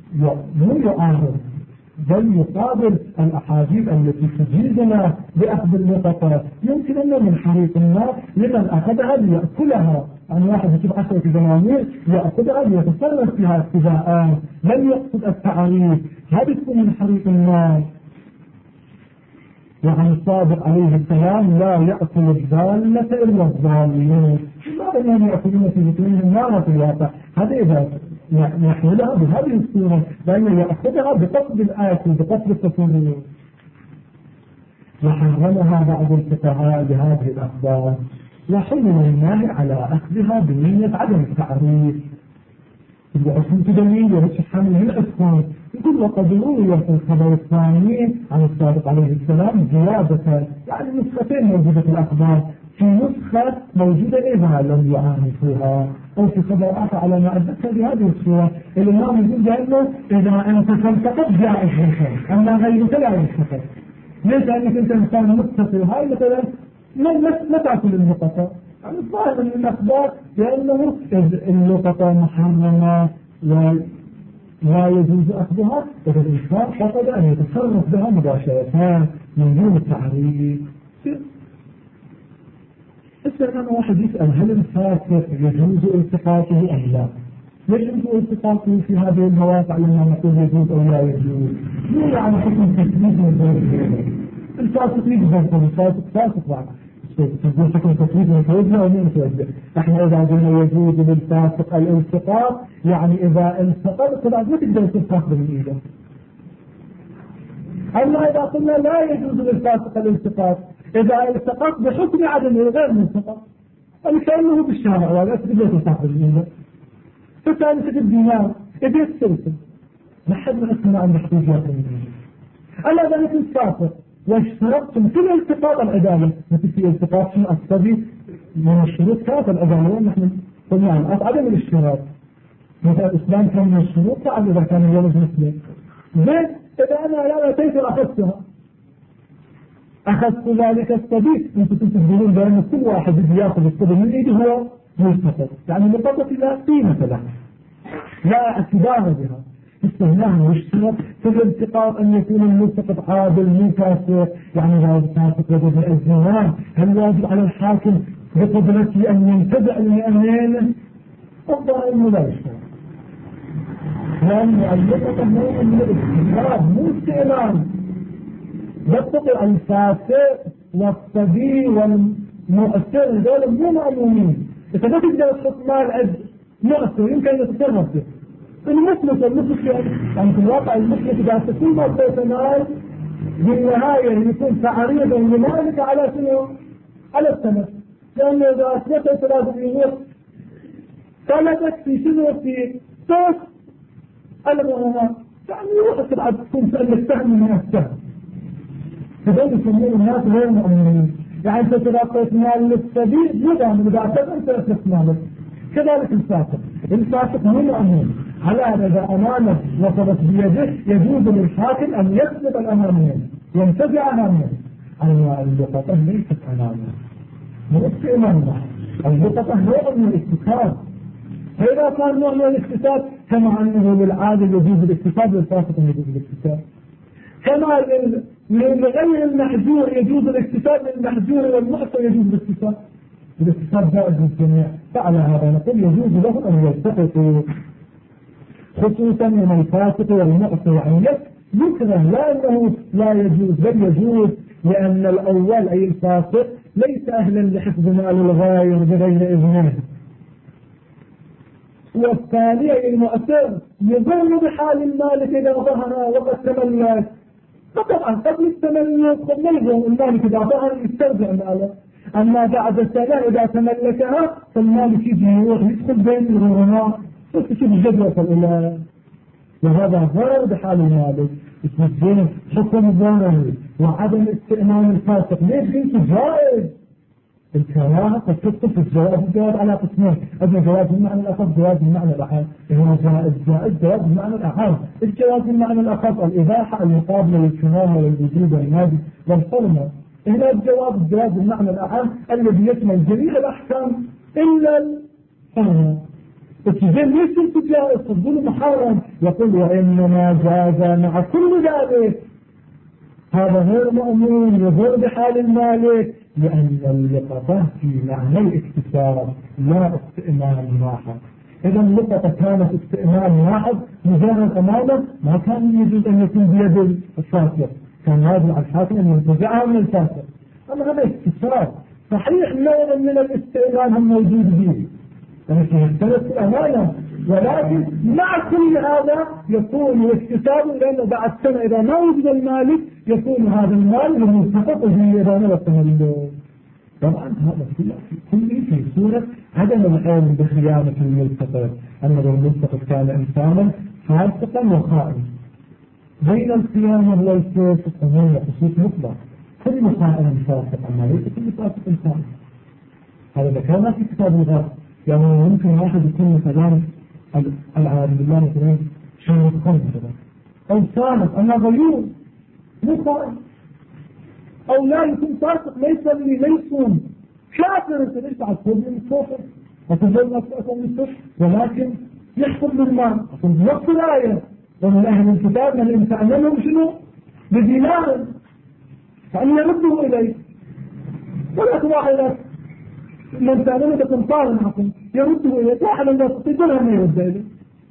مو يعارض بل يقابل الأحاديث التي تجيزنا بأخذ اللقطة. يمكن أنه من حريق النار لمن أخذها ليأكلها، عن واحد يجيب 10 دنانير يأخذها ليتصرف فيها ابتداء، لم يقصد التعريف، هذه تكون من حريق النار. وعن الصادق عليه السلام لا يأكل الضالة إلا الظالمين، لا أنهم يأكلون في بطونهم نار في الواقع. هذا إذا نحملها بهذه الصورة لأنه يأخذها بقصد الآكل بقصد التكوين. وحرمها بعض الفقهاء بهذه الأخبار، وحرم الناهي على أخذها بنية عدم التعريف. العصم تدليل وهالشحام من الأسفار يقول وقد روي في الخبر الثاني عن الصادق عليه السلام زيادة، يعني نسختين موجودة في الأخبار، في نسخة موجودة إذا لم يعرفوها، أو في خبر آخر على ما أتذكر بهذه الصورة الإمام يقول بأنه إذا أنت تلتقط جائز بالخير، أما غيرك لا يلتقط. ليش؟ لأنك أنت إنسان متصل، هاي مثلا ما تأكل اللقطة. يعني الظاهر من الأخبار بأنه اللقطة محرمة ولا يجوز أخذها، إذا الإنسان فقد أن يتصرف بها مباشرة من دون التعريف. الآن واحد يسأل هل الفاسق يجوز التقاطه أم لا؟ ليش يجوز التقاطه في هذه المواقع لما نقول يجوز أو لا يجوز؟ مو يعني حكم تكليف من دون الفاسق يجوز، الفاسق فاسق بعد تقول حكم تكليف متوجه أو مو متوجه. احنا إذا قلنا يجوز للفاسق الالتقاط يعني إذا التقط طبعا ما تقدر تستخدم من إيده. أما إذا قلنا لا يجوز للفاسق الالتقاط إذا التقط بحكم عدم غير ملتقط، كأنه بالشارع ولا تقدر تستخدم من إيده. فثالثة الدينار إذا السلسل نحن نحن عن احتياجات من إيده. ألا ذلك الفاسق واشترطتم كل التقاط العدالة، مثل في التقاط شنو أكتبي من الشروط كانت العدالة، ونحن قلنا عن عدم الاشتراط مثل الإسلام كان من الشروط فعل إذا كان الولد مسلم. زين إذا أنا لا أتيت وأخذتها أخذت ذلك الصديق، أنتم تقولون بأن كل واحد يأخذ الصديق من إيده هو ملتقط، يعني ملتقط لا قيمة له لا اعتبار بها. استهناء واشترط في الالتقاط أن يكون الملتقط عادل مو فاسق، يعني لا فاسق وجد الزمان، هل واجب على الحاكم بقدرته أن ينتزع المئنين؟ الظاهر أنه لا يشترط، لأن اللقطة نوع من الاستهلاك مو استعمال. يستطيع الفاسق والصبي والمؤثر دول مو مأمونين، إذا ما تقدر تحط مال عند مؤثر يمكن أن يتصرف به. المفلس يعني في الواقع المفلس إذا تكون مؤثر مال بالنهاية يكون تعريضا لمالك على شنو؟ على السنة، لأنه إذا أثبت 3 يوم طلبت في شنو في صوت المؤمنات يعني وقت بعد تكون تألف سهم من السهم. فدول يسمون الناس غير مؤمنين. يعني أنت تلاقيت مال للسبيل يدعم إذا اعتبر أنت أسلت مالك. كذلك الفاسق مو مؤمن. على إذا أمانة وصلت بيده يجوز للحاكم أن يسلب الأمانية ينتزع أمانية. اللقطة ليست أمانية مو استئمانية. اللقطة نوع من الاكتساب. فإذا كان نوع من الاكتساب كما أنه للعادل يجوز الاكتساب للفاسق يجوز الاكتساب. كما لغير المحجور يجوز الاكتساب للمحجور والمعصى يجوز الاكتساب. الاكتساب جائز للجميع. فعلى هذا نقول يجوز له أن يلتقطوا خصوصا من الفاسق والمعصى. يعني يكره لا أنه لا يجوز بل يجوز لأن الأول أي الفاسق ليس أهلا لحفظ مال الغير بغير إذنه. والثاني أي المؤثر يظن بحال المالك إذا ظهر وقد تملك. فطبعا قبل التملك قد يظن المالك إذا ظهر يسترجع ماله. أما بعد سنة إذا تملكها فالمالك يجي يروح يدخل بين الغرماء وتشوف الجدوى الإله. وهذا غير بحال المالك. اسم الدين حكم ضروري وعدم استئمان الفاسق. ليش انت جائز؟ الكراهة قد تدخل في الجواز على قسمين. أما جواز بالمعنى الأخف جواز بالمعنى الأعم. هو جائز جواز بالمعنى الأعم. الجواز بالمعنى الأخف الإباحة المقابلة للكرامة والوجود والنادي والحرمة. هنا الجواز بالمعنى الأعم الذي يشمل جميع الأحكام إلا الحرمة. التجين ليس التجارة تفضل محرم. يقول وإنما جاز مع كل ذلك. هذا غير مؤمن يضر بحال المالك لأن اللقطة في معنى الاكتساب لا استئمان واحد. إذا اللقطة كانت استئمان واحد مجرد أمانة ما كان يجوز أن يكون بيد الفاسق. كان يجب على الحاكم أن ينتزعها من الفاسق. أما هذا اكتساب صحيح نوع من الاستئمان هم موجود به يعني يختلف الأمانة. ولكن مع كل هذا يكون الاكتساب لأنه بعد سنة إذا ما وجد المالك يكون هذا المال ملتقط به إذا ما التملك. طبعا هذا كله في صورة عدم العلم بخيانة الملتقط. أن الملتقط كان إنسانا فاسقا وخائنا. بين الخيانة والفاسق أمور خصوص مطلق. كل خائن فاسق أما ليس كل فاسق خائن. هذا كان في كتاب الغرب. يعني ممكن واحد يكون مثلا العالم بالله مثلا شيء خمس أو صامت أما غيور مو خائن. أو لا يكون فاسق ليس اللي ليسون كافر. أنت ليس عصبي من الكفر وتظل أسأل من الكفر ولكن يحكم بالمال. نفس الآية ومن أهل الكتاب من الإنسان لهم شنو بدينار فأن يرده إليه. ولا تواحد لك من تعلمه تقنطار معكم يرده إليه. واحد الناس تقولها ما يرد إليه.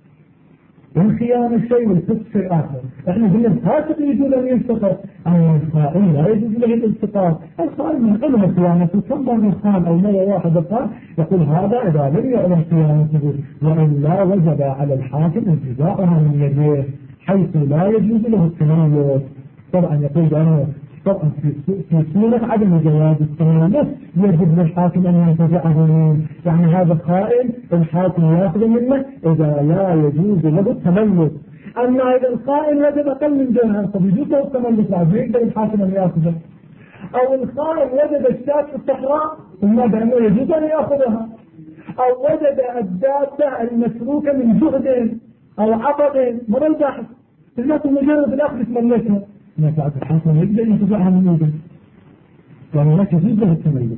والخيانة الشيء والفسق شيء آخر. احنا قلنا الفاسق يجوز أن يلتقط. أما الخائن لا يجوز له الالتقاط. الخائن من علم الخيانة تصبر من خان أو مرة واحد قال يقول هذا إذا لم يعلم خيانته وإلا وجب على الحاكم انتزاعها من يديه حيث لا يجوز له التملك. طبعا يقول أنا طبعا في صورة عدم جواز التملك يجب للحاكم أن ينتزعه منه. يعني هذا خائن الحاكم يأخذ منه إذا لا يجوز له التملك. أما إذا الخائن وجد أقل من درهم طب يجوز له التملك بعد يقدر الحاكم أن يأخذه. أو الخائن وجد الشاة في الصحراء ثم بأنه يجوز أن يأخذها. أو وجد الدابة المسروكة من جهد أو عطب من البحث الناس مجرد الأخذ يتملكها. هناك بعد الحاكم يقدر ينتزعها من يده. يعني لا يجوز له التملك.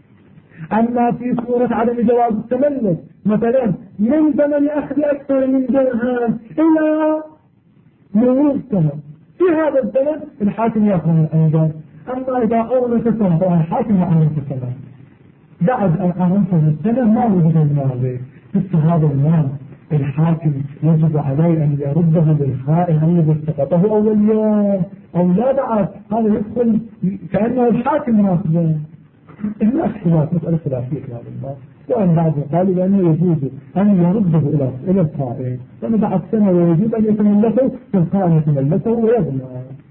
أما في صورة عدم جواز التملك مثلا من زمن أخذ أكثر من درهم إلى مرور سنة في هذا الزمن الحاكم يأخذ من الأنجاز. أما إذا أورث سنة طبعا الحاكم أورث سنة بعد أن أورث السنة ما وجد المال. مثل هذا المال الحاكم يجب عليه أن يرده للخائن الذي التقطه أول يوم أو لا بعد. هذا يدخل كأنه الحاكم ناخذه. الناس خلاف مسألة خلافية في هذا الباب. وأن بعض قالوا بأنه يجوز أن يرده إلى الخائن وأن بعد سنة ويجوز أن يتملكه فالخائن يتملكه ويظلم.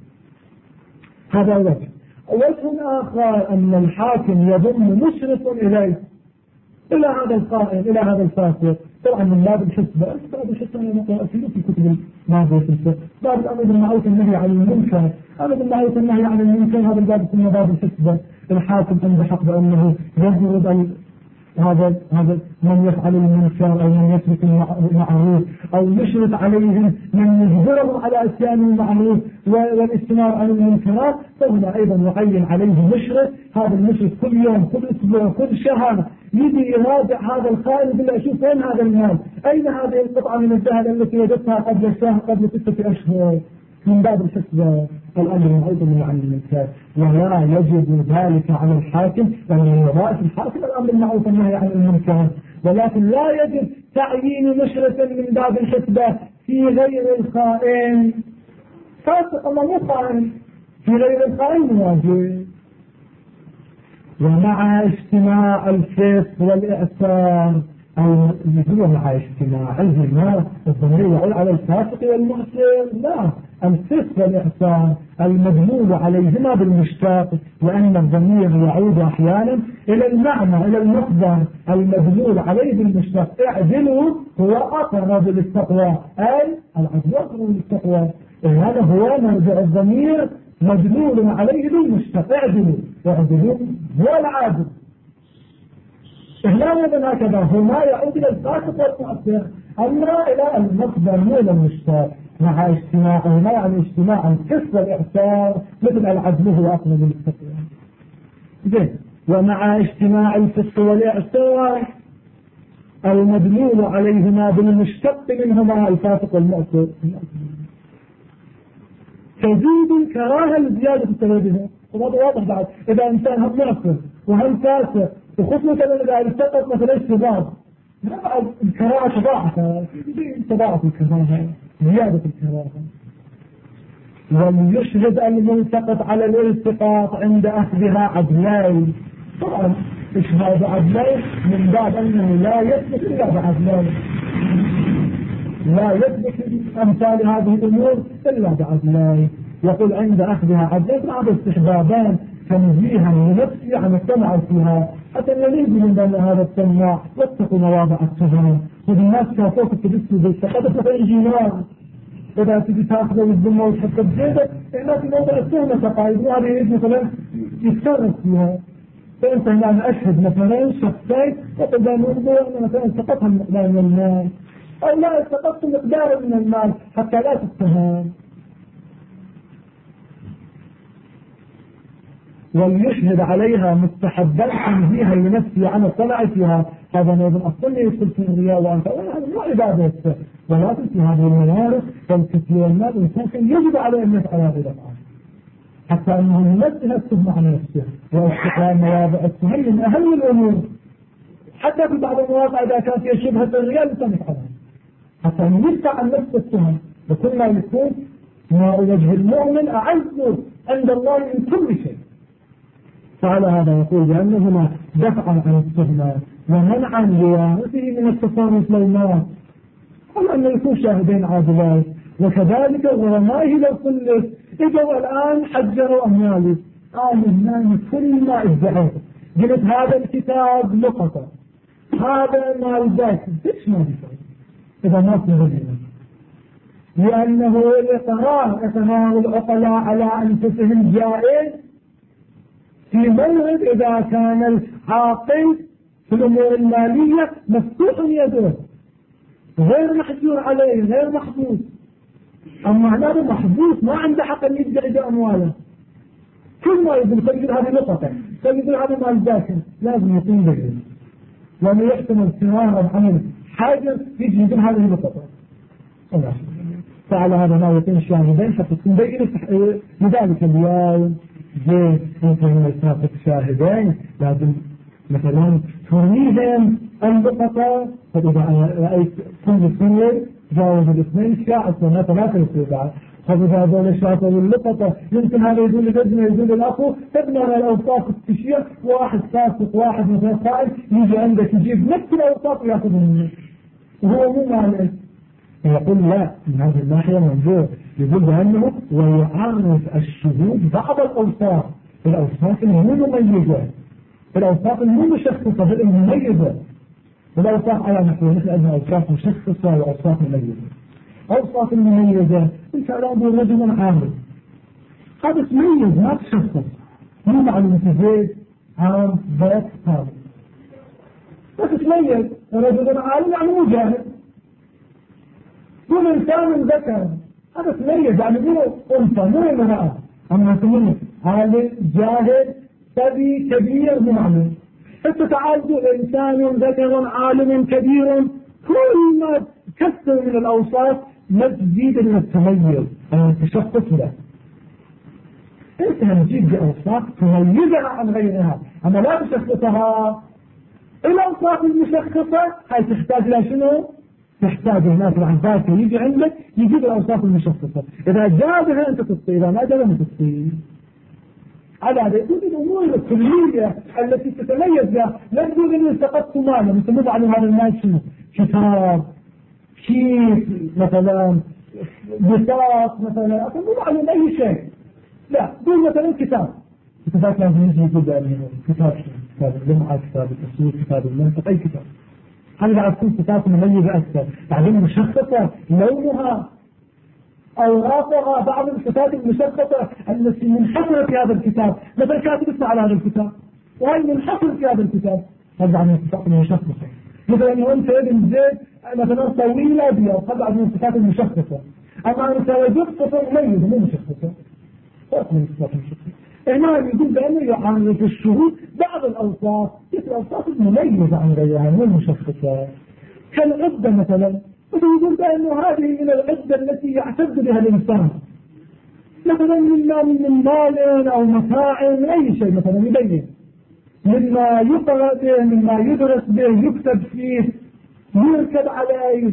هذا وجه آخر أن الحاكم يضم مشرف إليه إلى هذا القائل إلى هذا الفاسق. طبعا من باب الحسبة، باب الحسبة أنا نقرأ في كتب الماضية في الفقه، باب الأمر بالمعروف والنهي عن المنكر، الأمر بالمعروف والنهي عن المنكر هذا الباب اسمه باب الحسبة. الحاكم عنده حق بأنه يجرد هذا من يفعل المنكر أو من يترك المعروف أو يشرط عليهم من يجبرهم على إتيان المعروف والاستمرار عن المنكرات، فهنا أيضا يعين عليه مشرف. هذا المشرف كل يوم كل أسبوع كل شهر يجي يراجع هذا الخائن يقول له شوف وين هذا المال، أين هذه القطعة من الذهب التي وجدتها قبل شهر قبل 6 أشهر. من باب الحسبة الأمر أيضا عن المنكر، ولا يجب ذلك على الحاكم، لأن وظائف الحاكم الأمر بالمعروف والنهي عن المنكر، ولكن لا يجب تعيين مشرفا من باب الحسبة في غير الخائن. فاسق الله مو خائن، في غير الخائن واجب. ومع اجتماع الفسق والإعسار، أو هو مع اجتماع الزنا الضمير يعود على الفاسق والمعسر؟ لا، الفسق والإحسان المدلول عليهما بالمشتق، لأن الضمير يعود أحيانا إلى المعنى إلى المصدر المدلول عليه بالمشتق. اعدلوا هو أقرب للتقوى، أي العدل أقرب للتقوى. هذا هو مرجع الضمير مدلول عليه بالمشتق. اعدلوا هو العادل. لا يبن هكذا، هما يعود إلى الفاسق والمؤثر، أما إلى المصدر مو إلى المشتق. مع اجتماعهما يعني اجتماع الفسق والإحسان مثل العدل هو أقرب للتقوى. زين. ومع اجتماع الفسق والإحسان المدلول عليهما بالمشتق منهما الفاسق والمؤثر، تزيد الكراهة لزيادة التوجه. وهذا واضح بعد، إذا إنسان هم مؤثر وهم فاسق وخصوصا إذا التقط مثلا الشباب، الكراهة تضاعف الكراهة، زيادة الكراهة. وليشهد الملتقط على الالتقاط عند أخذها عدلين. طبعا إشهاد عدلين من باب أنه لا يثبت إلا بعدلين، لا يثبت أمثال هذه الأمور إلا بعدلين. يقول عند أخذها عدلين بعض استحبابان تنزيها لنفسي عن السمع فيها، حتى نريد من بين هذا السماع واتقوا مواضع التهم. والناس شافوك التبسي بالتقدس مثلا جينار، إذا تجي تاخذه بالذمة وتحط بجيبك الناس موضع التهمة تقايد، وهذا يريد مثلا يتصرف فيها. فأنت هنا أشهد مثلا شخصين وقد نرضوا أن مثلا سقطها المقدار من المال، أو لا سقطت مقدار من المال حتى لا تتهم. وليشهد عليها مستحبا تنزيها لنفسه عن الطلع فيها. هذا أيضا أصلا يدخل في الرياء وأنت هذا مو عبادة، ولكن في هذه الموارد والكثير والناس الإنسان يجب عليه أن يفعل هذه الأفعال، حتى أنه ينزه التهمة عن نفسه. واستقلال مواضع التهم من أهم الأمور، حتى في بعض المواقع إذا كان فيها شبهة الرياء لسان يفعلها، حتى أن يدفع عن نفس التهم. وكل ما يكون ما وجه المؤمن أعز عند الله من كل شيء. فعلى هذا يقول بأنهما دفعا عن التهمة ومنعا لوارثه من التصرف للمال، أو أن يكون شاهدين عادلين. وكذلك غرمائه لو كلف إجوا الآن حجروا أموالي، قالوا الناس كل ما ادعيت، قلت هذا الكتاب لقطة، هذا مال ذاك، ليش ما بيسوي إذا ما في رجل؟ لأنه الإقرار العقلاء على أنفسهم جائز في موعد إذا كان العاقل في الأمور المالية مفتوح يده غير محجور عليه غير محبوس. أما هذا محبوس ما عنده حق أن يدعي أمواله، كل ما يقول سيقول هذه لقطة، سيقول هذا مال ذاك، لازم يقيم به، لأنه يحتمل سرارا عمل حاجة يجي يقول هذه لقطة. فعلى هذا ما يقيم الشاهدين حتى تنبين لذلك اليوم زين ممكن يسافر شاهدين لازم مثلا ترميهم اللقطة. فإذا رأيت كل سنة جاوز الاثنين شاعر سنة 3 يصير، فإذا هذول شافوا اللقطة يمكن هذا يقول لابنه يقول للأخو ابن على الأوصاف التشيع، واحد فاسق واحد مثلا قائل يجي عندك يجيب نفس الأوصاف ويأخذ منه وهو مو مالك. يقول لا، من هذه الناحية موضوع يقول بأنه ويعرف الشهود بعض الأوصاف، الأوصاف المو مميزة، الأوصاف المو مشخصة المميزة، والأوصاف على نحو مثل أنها أوصاف مشخصة وأوصاف مميزة. أوصاف المميزة أنت أراد رجل عامل، هذا تميز ما تشخص، مو معلومة زيد عام بيت هذا، بس تميز رجل عالم يعني مو جاهل. كل إنسان ذكر هذا تميز يعني مو أنثى مو امرأة، أما تميز عالم جاهل صبي كبير مو معلوم. حتى تعالوا إنسان ذكر عالم كبير، كل ما كثر من الأوصاف ما تزيد من التميز أو تشخص له. أنت نجيب بأوصاف تميزها عن غيرها، أما لا تشخصها. الأوصاف المشخصة هاي تحتاج لها شنو؟ تحتاج هناك عن ذاك يجي عندك يجيب الأوصاف المشخصة، إذا جابها أنت تصير، إذا ما جابها ما تصير. على هذا يكون الأمور الكلية التي تتميز بها. لا تقول إني التقطت مالا مثل مو على هذا الناس شنو؟ كتاب، كيس مثلا، بساط مثلا، أصلا مو على أي شيء. لا قول مثلا كتاب، كتابات لازم يجي يقول كتاب شنو؟ كتاب اللمعة، كتاب التصوير، كتاب المنطق، أي كتاب. هذا بعد تكون صفات مميزة أكثر، بعدين مشخصة لونها أوراقها، بعض الصفات المشخصة التي منحصرة في هذا الكتاب، مثلا كاتب اسمه على هذا الكتاب وهي منحصر في هذا الكتاب، هذا عن الصفات المشخصة. مثلا أنت ابن زيد مثلا طويل أبيض، هذا عن الصفات المشخصة. أما أنت وجدت صفة مميزة مو مشخصة، فرق من الصفات المشخصة. هنا يقول بأنه يعرف الشهود بعض الأوصاف، الأوصاف المميزة عن غيرها مو المشخصة، كالعدة مثلا. يقول بأنه هذه من العدة التي يعتد بها الإنسان، مثلا من مال أو متاع من أي شيء، مثلا يبين مما يقرأ به، مما يدرس به، يكتب فيه، يركب عليه،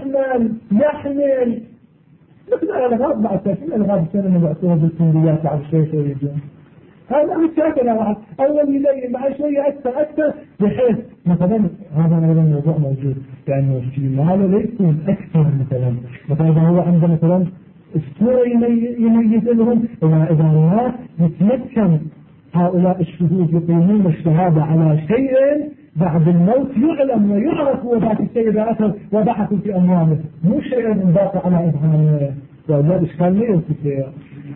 يحمل مثل الألغاز بعد تأكيد الألغاز السنة نبعثوها بالكليات على الشيء ويجون هذا متشاكل على أول يبين مع شوية أكثر بحيث مثلا هذا الموضوع موجود لأنه في ماله لا يكون أكثر مثلا إذا هو عنده مثلا الصورة يميز لهم، إذا الناس يتمكن هؤلاء الشهود يقيمون الشهادة على شيء بعد الموت يعلم ويعرف هو ذات الشيء إذا أثر وبحثوا في أمواله، مو شيء من باقي على إبهامه وأولاد إشكال ليه الكثير.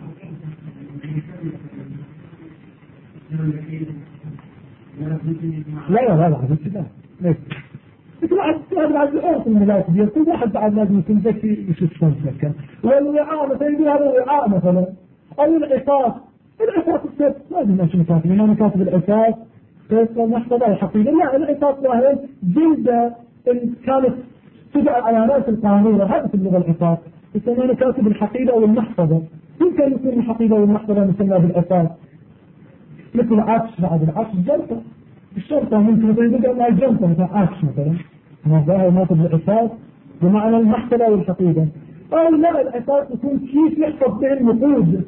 لا مثل بعد الأرض الملاك دي كل واحد بعد لازم يكون ذكي يشوف شلون سكن. والوعاء مثلا يقول هذا الوعاء مثلا، أو العصاص السبت لازم نشوف كاتب، ما نكاتب العصاص محفظة الحقيقة، لا العصاص ظاهرا جلدة كانت تدعى على ناس القانون، هذا في اللغة العصاص يسمونه كاتب الحقيقة أو المحفظة. يمكن يكون الحقيقة والمحفظة نسميها بالعصاص. مثل عكس بعد العكس جلطة الشرطة ممكن يقول ما جلطة مثل عكس مثلا، هذا ما تبقى العصاص بمعنى المحفظة والحقيقة. أو لا العصاص يكون كيف يحفظ به النقود،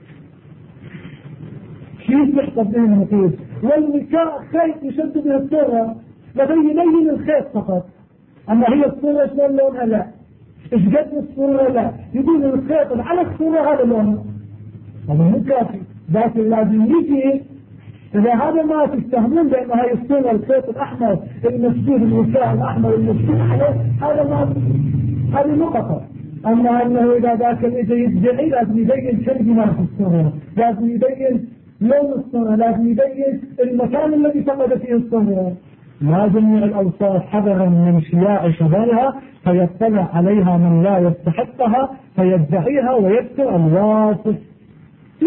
كيف يحفظ به النقود. والنكاح خيط يشد به الصورة، مثلا يبين الخيط فقط، أما هي الصورة شلون لونها لا، إيش قد الصورة لا، يقول الخيط على الصورة هذا لونها، هذا مو كافي، لكن لازم يجي إذا هذا ما تستهمون بأن هاي الصورة الخيط الأحمر المسجود الوساء الأحمر المسجود هذا ما هذه نقطة. أما أنه إذا ذاك الإجي يدعي لازم يبين كلمة في الصورة، لازم يبين لون الصورة، لازم يبين المكان الذي فقد فيه الصورة. ما جميع الأوصاف حذرا من شياع شبابها فيطلع عليها من لا يستحقها فيدعيها ويكثر الواصف.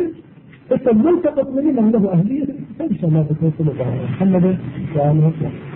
الملتقط من له أهلية إن شاء الله بتوصل إلى محمد وآله وسلم.